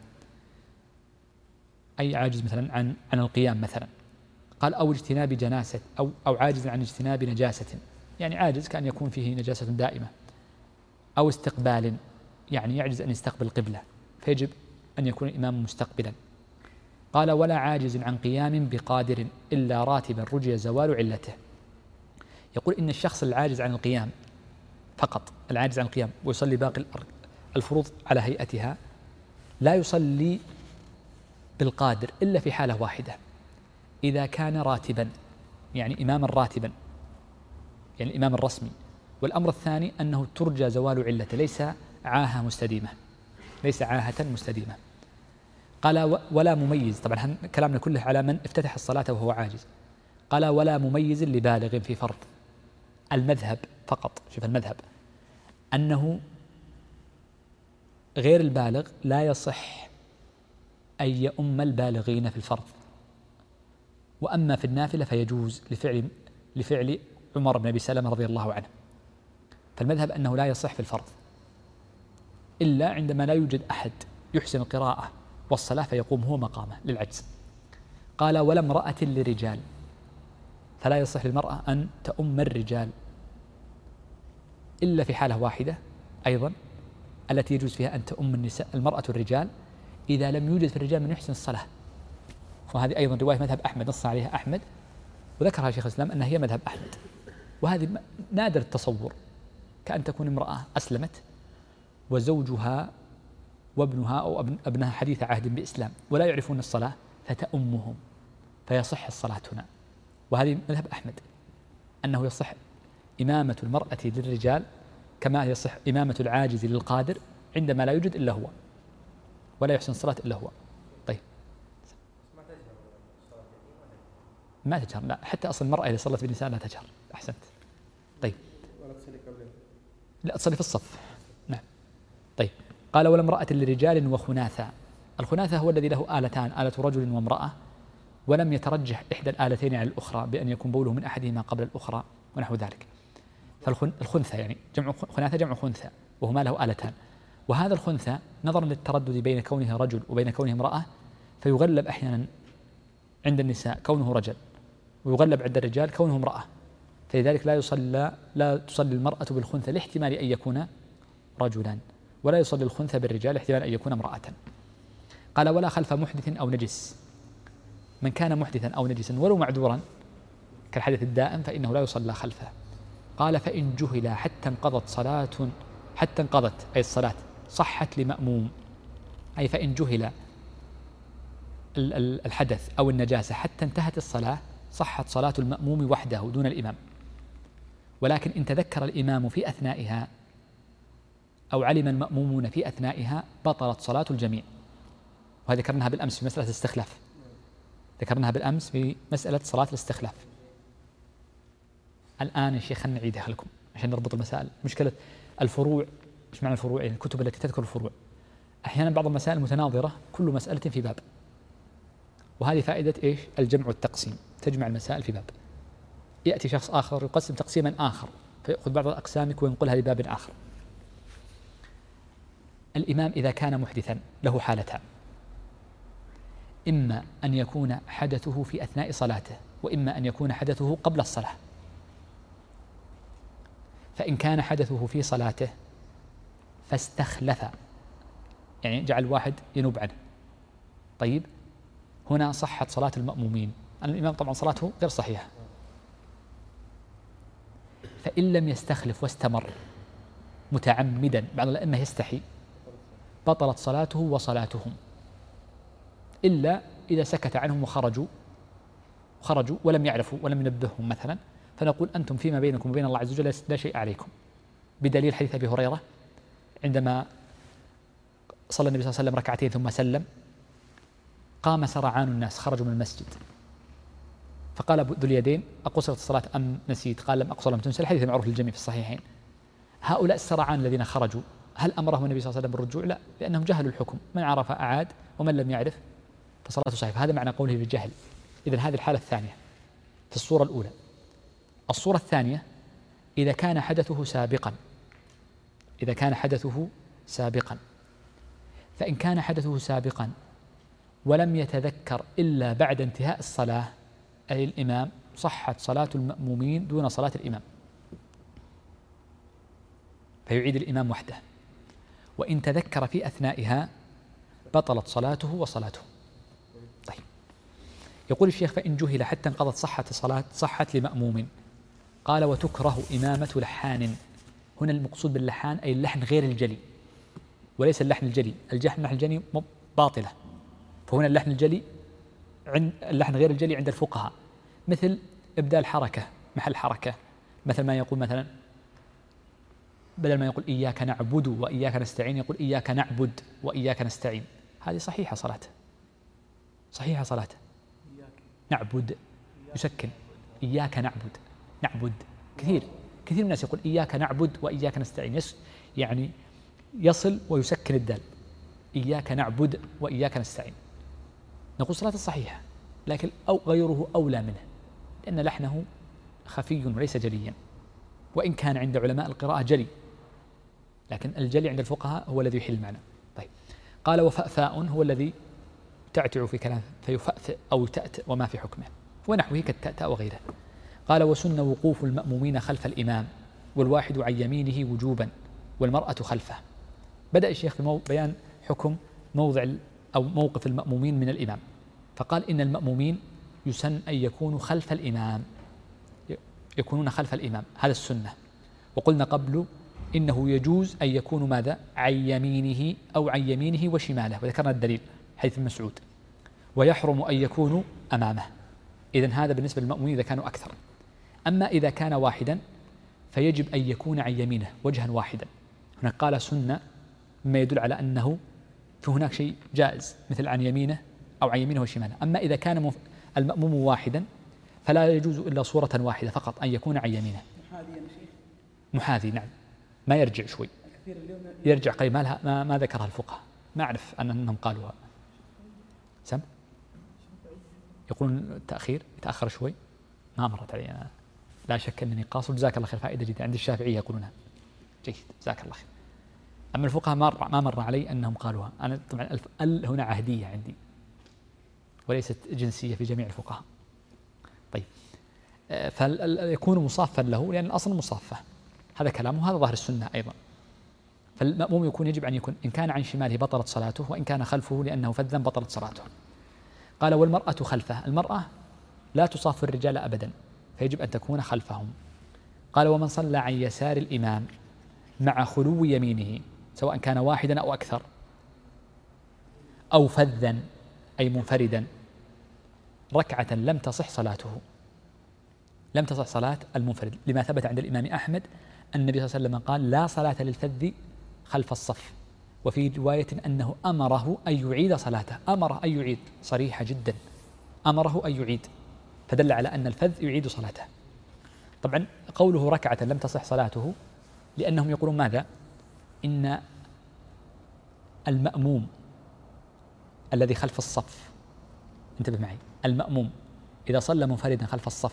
أي عاجز مثلا عن عن القيام مثلا. قال أو اجتناب جناسة أو أو عاجز عن اجتناب نجاسة، يعني عاجز كأن يكون فيه نجاسة دائمة. أو استقبال، يعني يعجز أن يستقبل القبلة فيجب أن يكون الإمام مستقبلا. قال ولا عاجز عن قيام بقادر إلا راتبا رجي زوال علته. يقول إن الشخص العاجز عن القيام فقط، العاجز عن القيام ويصلي باقي الفروض على هيئتها، لا يصلي بالقادر إلا في حالة واحدة، إذا كان راتبا، يعني إماما راتبا، يعني الإمام الرسمي. والأمر الثاني أنه ترجى زوال علته، ليس عاهة مستديمة، ليس عاهة مستديمة. قال ولا مميز، طبعا كلامنا كله على من افتتح الصلاة وهو عاجز. قال ولا مميز لبالغ في فرض. المذهب فقط، شوف المذهب أنه غير البالغ لا يصح أن يؤم البالغين في الفرض، وأما في النافلة فيجوز لفعل لفعل عمر بن أبي سلمة رضي الله عنه. فالمذهب أنه لا يصح في الفرض إلا عندما لا يوجد أحد يحسن القراءة والصلاة فيقوم هو مقامه للعجز. قال ولا امرأة لرجال، فلا يصح للمرأة أن تؤم الرجال إلا في حالة واحدة أيضا التي يجوز فيها أن تؤم النساء المرأة الرجال إذا لم يوجد في الرجال من يحسن الصلاة. وهذه أيضا رواية مذهب أحمد نص عليها أحمد وذكرها شيخ الإسلام أنها هي مذهب أحمد. وهذه نادر التصور، كأن تكون امرأة أسلمت وزوجها وابنها أو أبنها حديث عهد بإسلام ولا يعرفون الصلاة فتأمهم فيصح الصلاة هنا. وهذه مذهب أحمد أنه يصح إمامة المرأة للرجال كما يصح إمامة العاجز للقادر عندما لا يوجد إلا هو ولا يحسن الصلاة إلا هو. طيب ما تجهر، لا حتى أصل المرأة إذا صلت بالنساء لا تجهر. أحسنت. طيب لا تصلي في الصف. نعم. طيب قال ولا امرأة لرجال وخناثا. الخناثة هو الذي له آلتان، آلة رجل وامرأة، ولم يترجح إحدى الآلتين على الأخرى بأن يكون بوله من أحدهما قبل الأخرى ونحو ذلك. فالخنثى يعني جمع خناثة جمع خنثى وهما له آلتان. وهذا الخنثى نظرا للتردد بين كونه رجل وبين كونه امرأة فيغلب أحيانا عند النساء كونه رجل ويغلب عند الرجال كونه امرأة، فلذلك لا يصلى لا تصلي المرأة بالخنثى لاحتمال أن يكون رجلا، ولا يصلي الخنثى بالرجال لاحتمال أن يكون امرأة. قال ولا خلف محدث أو نجس. من كان محدثا أو نجسا ولو معذورا كالحدث الدائم فإنه لا يصلى خلفه. قال فإن جهل حتى انقضت صلاة حتى انقضت أي الصلاة صحت لمأموم، أي فإن جهل الحدث أو النجاسة حتى انتهت الصلاة صحت صلاة المأموم وحده دون الإمام. ولكن إن تذكر الإمام في أثنائها أو علم المأمومون في أثنائها بطلت صلاة الجميع. وهذا ذكرناها بالأمس في مسألة الاستخلاف، ذكرناها بالأمس في مسألة صلاة الاستخلاف. الآن يا شيخ خلنا نعيدها لكم عشان نربط المسائل. مشكلة الفروع، إيش معنى الفروع؟ يعني الكتب التي تذكر الفروع أحيانا بعض المسائل متناظرة كل مسألة في باب، وهذه فائدة إيش؟ الجمع والتقسيم، تجمع المسائل في باب. يأتي شخص آخر يقسم تقسيما آخر فيأخذ بعض الأقسام وينقلها لباب آخر. الإمام إذا كان محدثا له حالتان، إما أن يكون حدثه في أثناء صلاته وإما أن يكون حدثه قبل الصلاة. فإن كان حدثه في صلاته فاستخلف يعني جعل واحد ينوب عنه، طيب هنا صحت صلاة المأمومين. الإمام طبعا صلاته غير صحيحة. فإن لم يستخلف واستمر متعمدا، بعض الأئمة يستحي، بطلت صلاته وصلاتهم إلا إذا سكت عنهم وخرجوا خرجوا ولم يعرفوا ولم ينبههم مثلا، فنقول أنتم فيما بينكم وبين الله عز وجل لا شيء عليكم، بدليل حديث أبي هريرة عندما صلى النبي صلى الله عليه وسلم ركعتين ثم سلم قام سرعان الناس خرجوا من المسجد فقال ذو اليدين أقصرت الصلاة أم نسيت؟ قال لم أقصر لم تنسى، الحديث المعروف للجميع في الصحيحين. هؤلاء السرعان الذين خرجوا هل أمرهم النبي صلى الله عليه وسلم بالرجوع؟ لا، لأنهم جهلوا الحكم، من عرف أعاد ومن لم يعرف فصلاته صحيحة. هذا معنى قوله بالجهل. إذن هذه الحالة الثانية في الصورة الأولى. الصورة الثانية إذا كان حدثه سابقا إذا كان حدثه سابقا فإن كان حدثه سابقا ولم يتذكر إلا بعد انتهاء الصلاة أي الإمام صحت صلاة المأمومين دون صلاة الإمام، فيعيد الإمام وحده. وإن تذكر في أثنائها بطلت صلاته وصلاته. طيب يقول الشيخ فإن جهل حتى انقضت صحة صلاة صحت لمأموم. قال وتكره إمامة لحان. هنا المقصود باللحان أي اللحن غير الجلي وليس اللحن الجلي. اللحن الجلي باطلة، فهنا اللحن الجلي عند اللحن غير الجلي عند الفقهاء، مثل إبدال حركة محل حركة، مثل ما يقول مثلا بدل ما يقول إياك نعبد وإياك نستعين يقول إياك نعبد وإياك نستعين. هذه صحيحة صلاته، صحيحة صلاته. نعبد يسكن إياك نعبد نعبد كثير كثير من الناس يقول إياك نعبد وإياك نستعين، يس يعني يصل ويسكن الدال إياك نعبد وإياك نستعين. نقول صلاة الصحيحة، لكن أو غيره أولى منه لأن لحنه خفي وليس جليا، وإن كان عند علماء القراءة جلي، لكن الجلي عند الفقهاء هو الذي يحل المعنى. طيب، قال وفأفاء هو الذي تعتع في كلام فيفأفئ أو تأتئ وما في حكمه ونحوه كالتأتأ وغيره. قال وسن وقوف المأمومين خلف الإمام والواحد عن يمينه وجوبا والمرأة خلفه. بدأ الشيخ في بيان حكم موضع أو موقف المأمومين من الإمام، فقال إن المأمومين يسن أن يكونوا خلف الإمام، يكونون خلف الإمام، هذا السنة. وقلنا قبل إنه يجوز أن يكونوا ماذا؟ عن يمينه أو عن يمينه وشماله، وذكرنا الدليل حيث مسعود. ويحرم أن يكونوا أمامه. إذن هذا بالنسبة للمأمومين إذا كانوا أكثر. أما إذا كان واحدا فيجب أن يكون عن يمينه وجها واحدا. هنا قال سنة مما يدل على أنه في هناك شيء جائز مثل عن يمينه أو عن يمينه وشماله. أما إذا كان المأموم واحدا فلا يجوز إلا صورة واحدة فقط أن يكون عن يمينه. محاذي يا شيخ؟ محاذي، نعم، ما يرجع شوي، يرجع قريب. ما, لها ما, ما ذكرها الفقهاء، ما أعرف أن أنهم قالوها. سم يقولون التأخير يتأخر شوي، ما مرت علي أنا. لا شك أنني قاصر. جزاك الله خير، فائدة جدا. عند الشافعية يقولونها. جيد، جزاك الله خير. أما الفقهاء مر ما مر علي أنهم قالوها. أنا طبعا ال هنا عهدية عندي وليست جنسية في جميع الفقهاء. طيب، فيكون مصافا له لأن الأصل مصافة، هذا كلامه، هذا ظاهر السنة أيضا. فالمأموم يكون يجب أن يكون إن كان عن شماله بطلت صلاته، وإن كان خلفه لأنه فذا بطلت صلاته. قال والمرأة خلفه، المرأة لا تصاف الرجال أبدا فيجب أن تكون خلفهم. قال ومن صلى عن يسار الإمام مع خلو يمينه سواء كان واحدا أو أكثر أو فذا أي منفردا ركعة لم تصح صلاته. لم تصح صلاة المنفرد لما ثبت عند الإمام أحمد أن النبي صلى الله عليه وسلم قال لا صلاة للفذ خلف الصف، وفي رواية أنه أمره أن يعيد صلاته، أمره أن يعيد، صريحة جدا، أمره أن يعيد، فدل على أن الفذ يعيد صلاته. طبعا قوله ركعة لم تصح صلاته لأنهم يقولون ماذا؟ إن المأموم الذي خلف الصف، انتبه معي، المأموم إذا صلى منفردا خلف الصف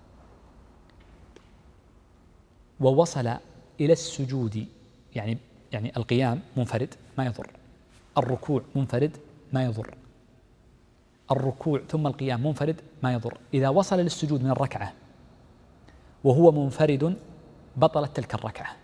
ووصل إلى السجود، يعني يعني القيام منفرد ما يضر، الركوع منفرد ما يضر، الركوع ثم القيام منفرد ما يضر. إذا وصل للسجود من الركعة وهو منفرد بطلت تلك الركعة.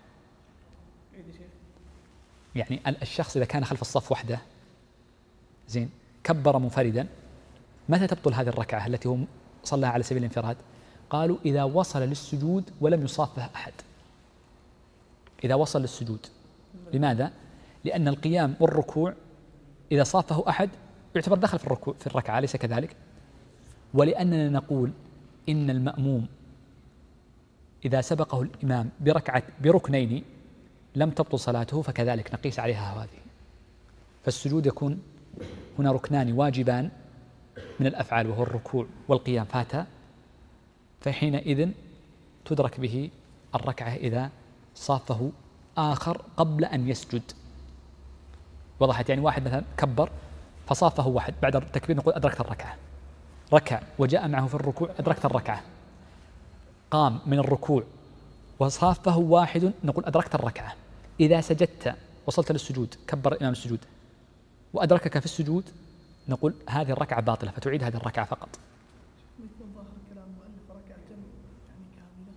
يعني الشخص إذا كان خلف الصف وحده زين كبر منفردا، متى تبطل هذه الركعة التي هو صلىها على سبيل الانفراد؟ قالوا إذا وصل للسجود ولم يصافه أحد. إذا وصل للسجود، لماذا؟ لأن القيام والركوع إذا صافه أحد يعتبر دخل في الركوع في الركعة، أليس كذلك؟ ولأننا نقول إن المأموم إذا سبقه الإمام بركعة بركنين لم تبطل صلاته فكذلك نقيس عليها هذه. فالسجود يكون هنا ركنان واجبان من الأفعال وهو الركوع والقيام فاتا، فحينئذ تدرك به الركعة إذا صافه آخر قبل أن يسجد. وضحت؟ يعني واحد مثلا كبر فصافه واحد بعد التكبير نقول أدركت الركعة، ركع وجاء معه في الركوع أدركت الركعة، قام من الركوع وصافه واحد نقول أدركت الركعة. إذا سجدت وصلت للسجود كبر الإمام السجود وأدركك في السجود نقول هذه الركعة باطلة فتعيد هذه الركعة فقط. يكون ظاهر كلام المؤلف ركعة يعني كاملة.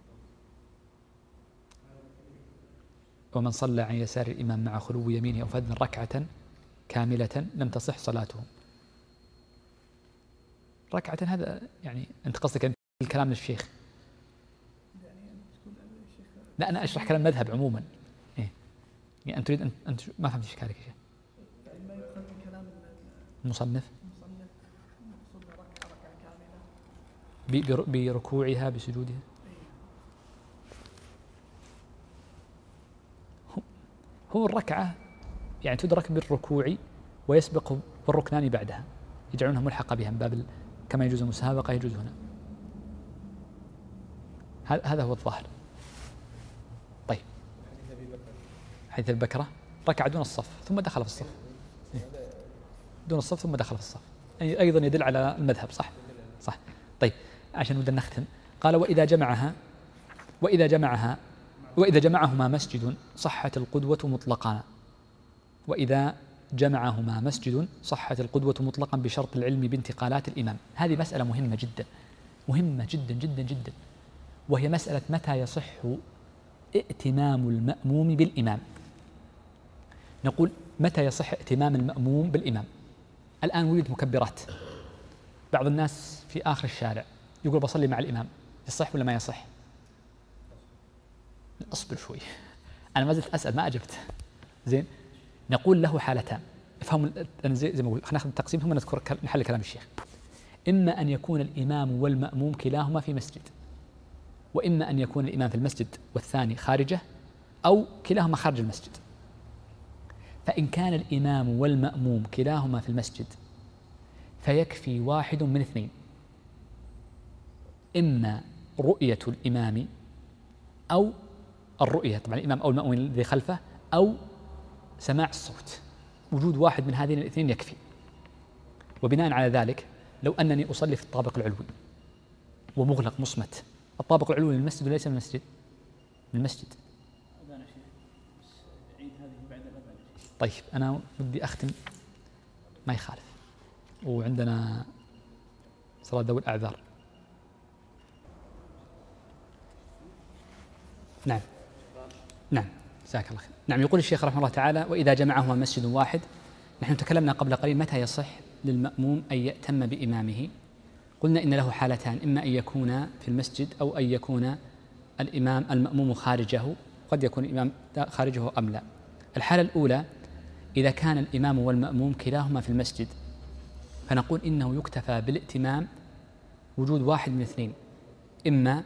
ومن صلى عن يسار الإمام مع خلو يمينه أو فذ ركعة كاملة لم تصح صلاته. ركعة هذا يعني أنت قصدك أن الكلام للشيخ؟ لا أنا أشرح كلام المذهب عموما. إيه؟ يعني أنت تريد أن أنت ما فهمت إشكالك يا شيخ. يعني ما يدخل من كلام المصنف المصنف مقصود ركعة ركعة كاملة بركوعها بسجودها. هو الركعة يعني تدرك بالركوع ويسبق بالركنان بعدها، يجعلونها ملحقة بها من باب كما يجوز المسابقة يجوز هنا. هذا هو الظاهر. طيب، حديث أبي بكرة ركع دون الصف ثم دخل في الصف، دون الصف ثم دخل في الصف، يعني أيضا يدل على المذهب. صح صح. طيب عشان نبدأ نختم، قال وإذا جمعها وإذا جمعها وإذا جمعهما مسجد صحت القدوة مطلقا وإذا جمعهما مسجد صحت القدوة مطلقا بشرط العلم بانتقالات الإمام. هذه مسألة مهمة جدا مهمة جدا جدا جدا، وهي مسألة متى يصح ائتمام المأموم بالإمام. نقول متى يصح ائتمام المأموم بالإمام؟ الآن وجد مكبرات، بعض الناس في آخر الشارع يقول بصلي مع الإمام، يصح ولا ما يصح؟ أصبر شوي، أنا ما زلت أسأل ما أجبت. زين، نقول له حالتان، افهموا أنا زي, زي ما أقول، خلينا ناخذ التقسيم ثم نذكر نحل كلام الشيخ. إما أن يكون الإمام والمأموم كلاهما في مسجد، وإما أن يكون الإمام في المسجد والثاني خارجه، أو كلاهما خارج المسجد. فإن كان الإمام والمأموم كلاهما في المسجد فيكفي واحد من اثنين، إما رؤية الإمام أو الرؤية طبعا الإمام أو المأموم الذي خلفه، أو سماع الصوت. وجود واحد من هذين الاثنين يكفي. وبناء على ذلك لو أنني أصلي في الطابق العلوي ومغلق مصمت، الطابق العلوي من المسجد وليس من المسجد؟ من المسجد. طيب أنا بدي أختم ما يخالف، وعندنا صلاة ذوي الأعذار. نعم نعم جزاك الله خير. نعم، يقول الشيخ رحمه الله تعالى وإذا جمعهما مسجد واحد. نحن تكلمنا قبل قليل متى يصح للمأموم أن يأتم بإمامه. قلنا إن له حالتان، إما أن يكون في المسجد أو أن يكون الإمام المأموم خارجه، قد يكون الإمام خارجه أم لا. الحالة الأولى إذا كان الإمام والمأموم كلاهما في المسجد، فنقول إنه يكتفى بالائتمام وجود واحد من اثنين، إما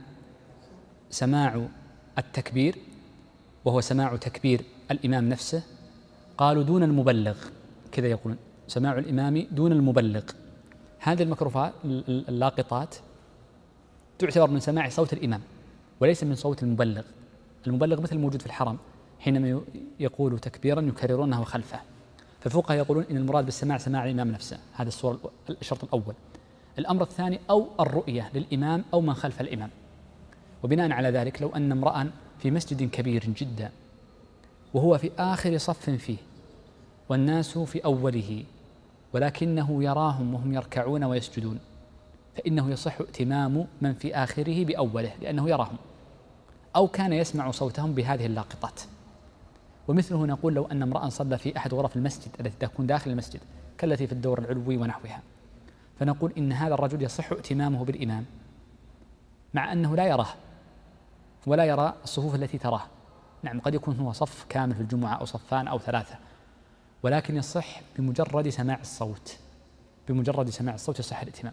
سماع التكبير وهو سماع تكبير الإمام نفسه، قالوا دون المبلغ، كذا يقولون سماع الإمام دون المبلغ. هذه الميكروفات اللاقطات تعتبر من سماع صوت الإمام وليس من صوت المبلغ. المبلغ مثل الموجود في الحرم حينما يقول تكبيرا يكررونه خلفه. فالفقهاء يقولون إن المراد بالسماع سماع الإمام نفسه، هذا الصورة الشرط الأول. الأمر الثاني أو الرؤية للإمام أو من خلف الإمام. وبناء على ذلك لو أن امرأ في مسجد كبير جدا وهو في آخر صف فيه والناس في أوله ولكنه يراهم وهم يركعون ويسجدون، فإنه يصح ائتمام من في آخره بأوله لأنه يراهم، أو كان يسمع صوتهم بهذه اللاقطات. ومثله نقول لو أن امرأ صلى في أحد غرف المسجد التي تكون داخل المسجد كالتي في الدور العلوي ونحوها، فنقول إن هذا الرجل يصح ائتمامه بالإمام مع أنه لا يراه ولا يرى الصفوف التي تراه. نعم، قد يكون هو صف كامل في الجمعة أو صفان أو ثلاثة، ولكن يصح بمجرد سماع الصوت، بمجرد سماع الصوت يصح الائتمام.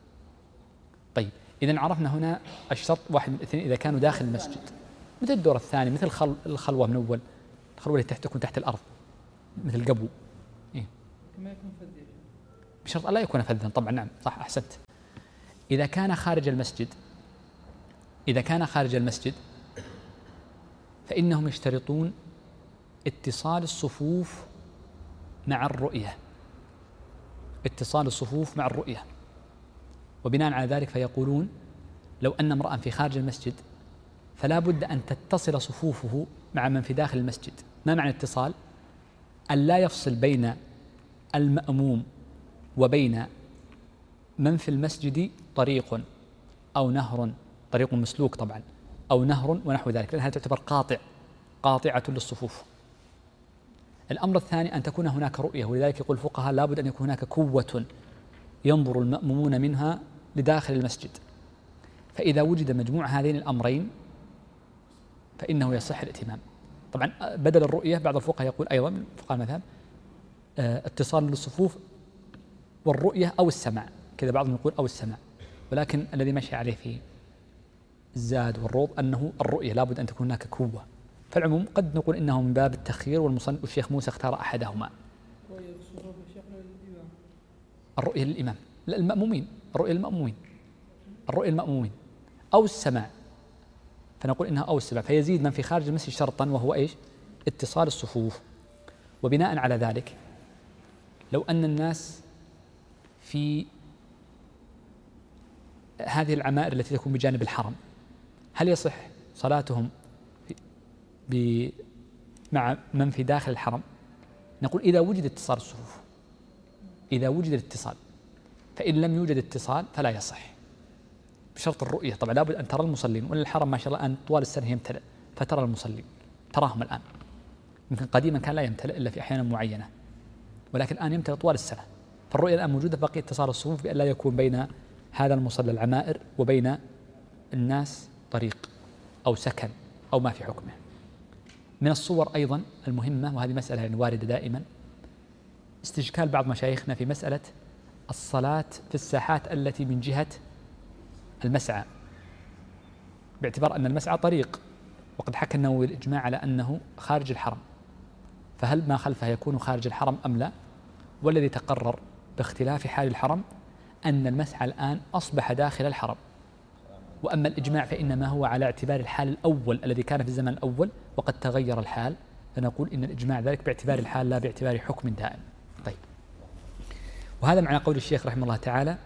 طيب إذن عرفنا هنا الشرط واحد من الاثنين إذا كانوا داخل المسجد، مثل الدور الثاني، مثل خل الخلوة من أول، الخلوة التي تكون تحت الأرض مثل قبو. إيه؟ ما يكون فذ، بشرط ألا يكون فذا طبعا. نعم صح أحسنت. إذا كان خارج المسجد إذا كان خارج المسجد فإنهم يشترطون اتصال الصفوف مع الرؤية، اتصال الصفوف مع الرؤية. وبناء على ذلك فيقولون لو أن امرأ في خارج المسجد فلا بد أن تتصل صفوفه مع من في داخل المسجد. ما معنى الاتصال؟ أن لا يفصل بين المأموم وبين من في المسجد طريق أو نهر، طريق مسلوك طبعا، أو نهر ونحو ذلك، لأنها تعتبر قاطع قاطعة للصفوف. الأمر الثاني أن تكون هناك رؤية، ولذلك يقول الفقهاء لا بد أن يكون هناك كوة ينظر المأمومون منها لداخل المسجد. فإذا وجد مجموع هذين الأمرين فإنه يصح الائتمام. طبعا بدل الرؤية بعض الفقهاء يقول أيضا من فقهاء المذهب اتصال للصفوف والرؤية أو السماع، كذا بعضهم يقول أو السماع، ولكن الذي مشي عليه في الزاد والروض أنه الرؤية لا بد أن تكون هناك كوة. فالعموم قد نقول إنه من باب التخيير، والمصنف الشيخ موسى اختار أحدهما. الرؤية للإمام، لا المأمومين، الرؤية للمأمومين، الرؤية للمأمومين أو السماع، فنقول إنها أو السماع، فيزيد من في خارج المسجد شرطا وهو إيش؟ اتصال الصفوف. وبناء على ذلك لو أن الناس في هذه العمائر التي تكون بجانب الحرم هل يصح صلاتهم ب مع من في داخل الحرم؟ نقول إذا وجد اتصال الصفوف، إذا وجد الاتصال، فإن لم يوجد اتصال فلا يصح بشرط الرؤية. طبعا لابد أن ترى المصلين، وإن الحرم ما شاء الله الآن طوال السنة يمتلئ، فترى المصلين تراهم الآن. يمكن قديما كان لا يمتلئ إلا في أحيان معينة، ولكن الآن يمتلئ طوال السنة، فالرؤية الآن موجودة. بقي اتصال الصفوف بأن لا يكون بين هذا المصلى العمائر وبين الناس طريق أو سكن أو ما في حكمه. من الصور أيضا المهمة، وهذه مسألة يعني واردة دائما، استشكال بعض مشايخنا في مسألة الصلاة في الساحات التي من جهة المسعى، باعتبار أن المسعى طريق، وقد حكى النووي الإجماع على أنه خارج الحرم، فهل ما خلفه يكون خارج الحرم أم لا؟ والذي تقرر باختلاف حال الحرم أن المسعى الآن أصبح داخل الحرم، وأما الإجماع فإنما هو على اعتبار الحال الأول الذي كان في الزمن الأول، وقد تغير الحال، فنقول إن الإجماع ذلك باعتبار الحال لا باعتبار حكم دائم. طيب، وهذا معنى قول الشيخ رحمه الله تعالى: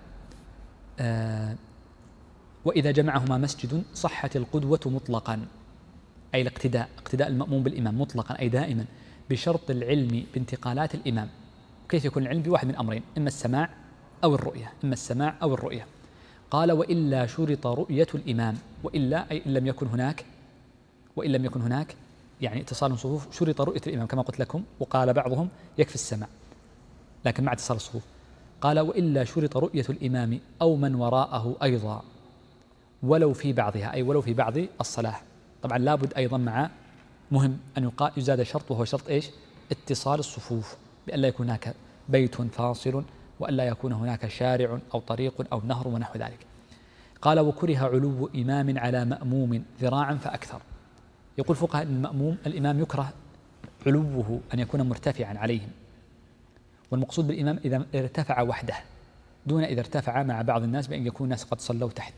آه وإذا جمعهما مسجد صحت القدوة مطلقا، أي الاقتداء، اقتداء المأموم بالإمام مطلقا أي دائما، بشرط العلم بانتقالات الإمام. كيف يكون العلم؟ بواحد من أمرين، إما السماع أو الرؤية، إما السماع أو الرؤية. قال: وإلا شرط رؤية الإمام، وإلا أي إن لم يكن هناك، وإن لم يكن هناك يعني اتصال الصفوف، شرط رؤية الإمام كما قلت لكم، وقال بعضهم يكفي السماع لكن مع اتصال الصفوف. قال: وإلا شرط رؤية الإمام أو من وراءه أيضا ولو في بعضها، أي ولو في بعض الصلاة. طبعا لابد أيضا مع مهم أن يقال يزاد شرط، وهو شرط إيش؟ اتصال الصفوف، بأن لا يكون هناك بيت فاصل، وأن لا يكون هناك شارع أو طريق أو نهر ونحو ذلك. قال: وكره علو إمام على مأموم ذراعا فأكثر. يقول فقهاء المأموم الإمام يكره علوه أن يكون مرتفعا عليهم، والمقصود بالإمام إذا ارتفع وحده دون إذا ارتفع مع بعض الناس بأن يكون الناس قد صلوا تحت.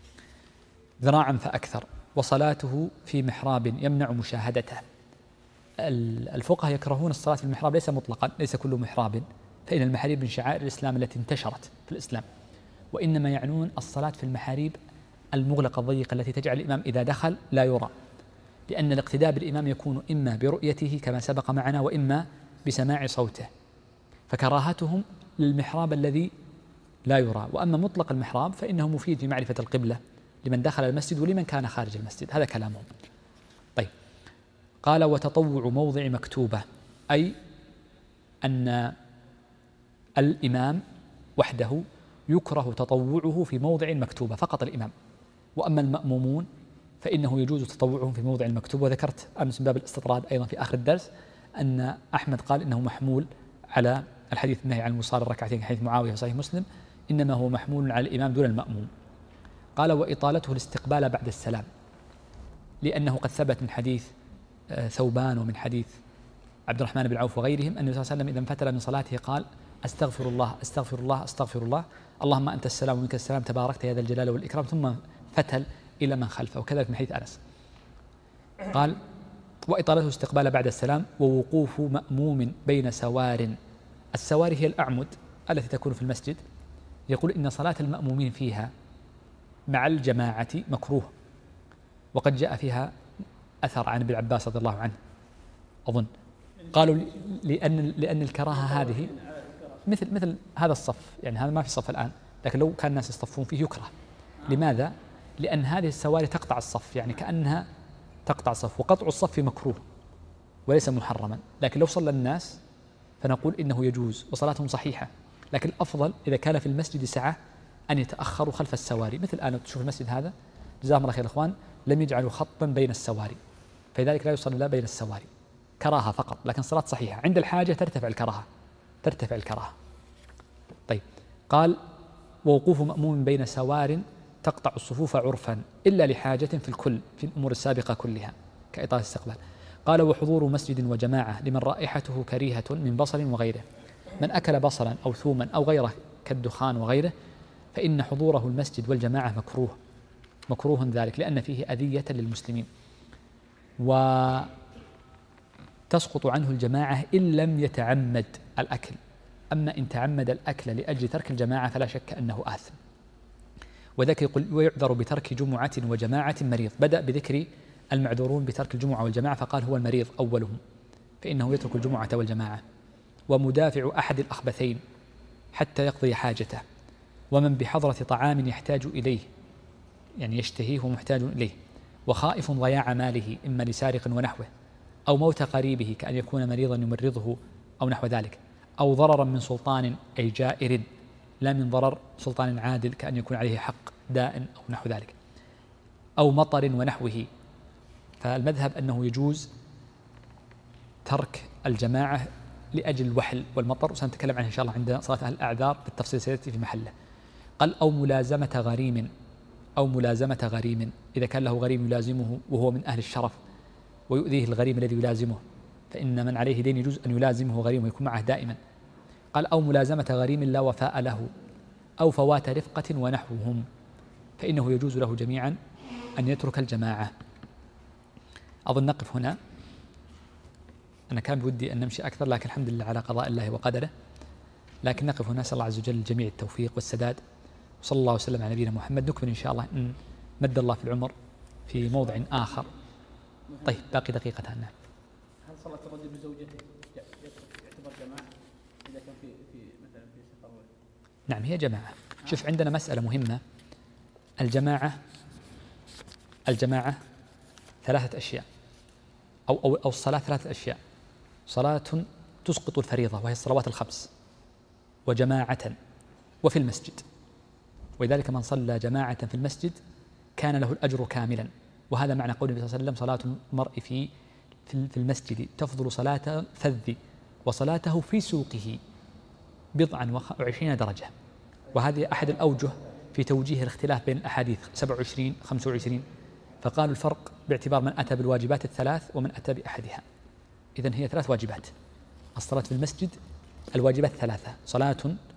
ذراعا فأكثر، وصلاته في محراب يمنع مشاهدته. الفقهاء يكرهون الصلاة في المحراب، ليس مطلقا، ليس كل محراب، فإن المحاريب من شعائر الإسلام التي انتشرت في الإسلام، وإنما يعنون الصلاة في المحاريب المغلقة الضيقة التي تجعل الإمام إذا دخل لا يرى، لأن الاقتداء بالإمام يكون إما برؤيته كما سبق معنا، وإما بسماع صوته، فكراهتهم للمحراب الذي لا يرى. وأما مطلق المحراب فإنه مفيد في معرفة القبلة لمن دخل المسجد ولمن كان خارج المسجد، هذا كلامهم. طيب، قال: وتطوع موضع مكتوبة، أي أن الإمام وحده يكره تطوعه في موضع مكتوبة، فقط الإمام، وأما المأمومون فإنه يجوز تطوعهم في موضع المكتوبة. وذكرت أمس من باب الاستطراد أيضا في آخر الدرس أن أحمد قال إنه محمول على الحديث النهي عن المصار الركعتين حديث معاوية في صحيح مسلم، إنما هو محمول على الإمام دون المأموم. قال: وإطالته الاستقبال بعد السلام، لأنه قد ثبت من حديث ثوبان ومن حديث عبد الرحمن بن عوف وغيرهم أن النبي صلى الله عليه وسلم إذا انفتل من صلاته قال: أستغفر الله أستغفر الله أستغفر الله، اللهم أنت السلام ومنك السلام تباركت يا ذا الجلال والإكرام، ثم فتل إلى من خلفه. وكذلك من حديث أنس. قال: وإطالته استقبال بعد السلام، ووقوف مأموم بين سوار. السوار هي الأعمد التي تكون في المسجد. يقول إن صلاة المأمومين فيها مع الجماعة مكروه، وقد جاء فيها أثر عن ابن عباس رضي الله عنه أظن، قالوا لأن لأن الكراهة هذه مثل مثل هذا الصف، يعني هذا ما في صف الآن، لكن لو كان الناس يصطفون فيه يكره. لماذا؟ لأن هذه السواري تقطع الصف، يعني كأنها تقطع الصف، وقطع الصف مكروه وليس محرما، لكن لو صلى الناس فنقول إنه يجوز وصلاتهم صحيحة. لكن الأفضل إذا كان في المسجد سعة أن يتأخروا خلف السواري، مثل الآن تشوف المسجد هذا جزاهم الله خير الإخوان لم يجعلوا خطا بين السواري، فلذلك لا يصلى لا بين السواري، كراهة فقط، لكن صلاة صحيحة، عند الحاجة ترتفع الكراهة ترتفع الكراهة. طيب، قال: ووقوف مأموم بين سوار تقطع الصفوف عرفا إلا لحاجة في الكل في الأمور السابقة كلها كإطالة الاستقبال. قال: وحضور مسجد وجماعة لمن رائحته كريهة من بصل وغيره، من أكل بصلا أو ثوما أو غيره كالدخان وغيره فإن حضوره المسجد والجماعة مكروه مكروه ذلك، لأن فيه أذية للمسلمين، وتسقط عنه الجماعة إن لم يتعمد الأكل. أما إن تعمد الأكل لأجل ترك الجماعة فلا شك أنه آثم. وذاك يقول ويعذر بترك جمعة وجماعة مريض. بدأ بذكر المعذورون بترك الجمعة والجماعة فقال هو المريض أولهم فإنه يترك الجمعة والجماعة، ومدافع أحد الأخبثين حتى يقضي حاجته، ومن بحضرة طعام يحتاج إليه يعني يشتهيه ومحتاج إليه، وخائف ضياع ماله إما لسارق ونحوه، أو موت قريبه كأن يكون مريضا يمرضه أو نحو ذلك، أو ضررا من سلطان أي جائر لا من ضرر سلطان عادل كأن يكون عليه حق داء أو نحو ذلك، أو مطر ونحوه. فالمذهب أنه يجوز ترك الجماعة لأجل الوحل والمطر، وسنتكلم عنه إن شاء الله عند صلاة أهل الأعذار بالتفصيل سيأتي في محله. قال أو ملازمة غريم، أو ملازمة غريم إذا كان له غريم يلازمه وهو من أهل الشرف ويؤذيه الغريم الذي يلازمه، فإن من عليه دين يجوز أن يلازمه غريم ويكون معه دائما. قال أو ملازمة غريم لا وفاء له، أو فوات رفقة ونحوهم، فإنه يجوز له جميعا أن يترك الجماعة. أظن نقف هنا، أنا كان بودي أن نمشي أكثر لكن الحمد لله على قضاء الله وقدره، لكن نقف هنا. نسأل الله عز وجل الجميع التوفيق والسداد، وصلى الله وسلم على نبينا محمد. نكمل إن شاء الله إن مد الله في العمر في موضع آخر. طيب باقي دقيقة. نعم. هل صلاة الرجل بزوجته يعتبر جماعة إذا كان في في مثلا في سفر؟ نعم هي جماعة. شوف عندنا مسألة مهمة، الجماعة الجماعة ثلاثة أشياء أو أو أو الصلاة ثلاثة أشياء: صلاة تسقط الفريضة وهي الصلوات الخمس، وجماعة، وفي المسجد. ولذلك من صلى جماعة في المسجد كان له الأجر كاملا، وهذا معنى قول النبي صلى الله عليه وسلم: صلاة المرء في في المسجد تفضل صلاة فذ وصلاته في سوقه بضعا وعشرين درجة. وهذه أحد الأوجه في توجيه الاختلاف بين الأحاديث سبعة وعشرين خمسة وعشرين، فقالوا الفرق باعتبار من أتى بالواجبات الثلاث ومن أتى بأحدها. إذن هي ثلاث واجبات: الصلاة في المسجد، الواجبات ثلاثة: صلاة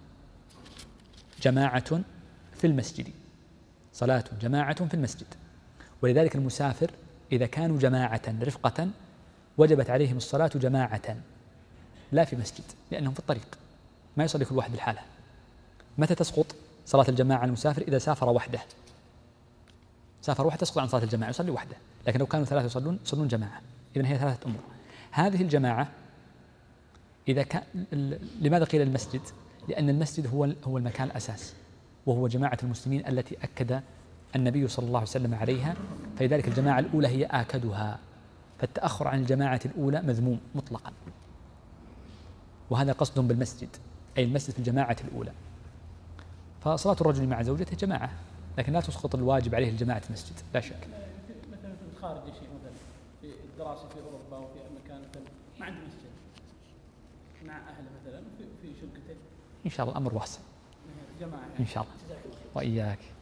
جماعة في المسجد، صلاة جماعة في المسجد. ولذلك المسافر إذا كانوا جماعة رفقة وجبت عليهم الصلاة جماعة لا في مسجد، لأنهم في الطريق ما يصلي كل واحد بالحالة. متى تسقط صلاة الجماعة على المسافر؟ إذا سافر وحده، سافر وحده تسقط عن صلاة الجماعة، يصلي وحده. لكن لو كانوا ثلاثة يصلون يصلون جماعة. إذن هي ثلاثة أمور. هذه الجماعة إذا كان، لماذا قيل المسجد؟ لأن المسجد هو هو المكان الأساس، وهو جماعة المسلمين التي أكد النبي صلى الله عليه وسلم عليها، فلذلك الجماعة الأولى هي آكدها، فالتأخر عن الجماعة الأولى مذموم مطلقا، وهذا قصد بالمسجد، أي المسجد في الجماعة الأولى. فصلاة الرجل مع زوجته جماعة، لكن لا تسقط الواجب عليه الجماعة المسجد لا شك. مثلا في الخارج شيء، مثلا في الدراسة في أوروبا وفي مكان ما عنده مسجد مع أهله مثلا في في شقته، إن شاء الله الأمر واسع جماعة يعني. إن شاء الله. وإياك.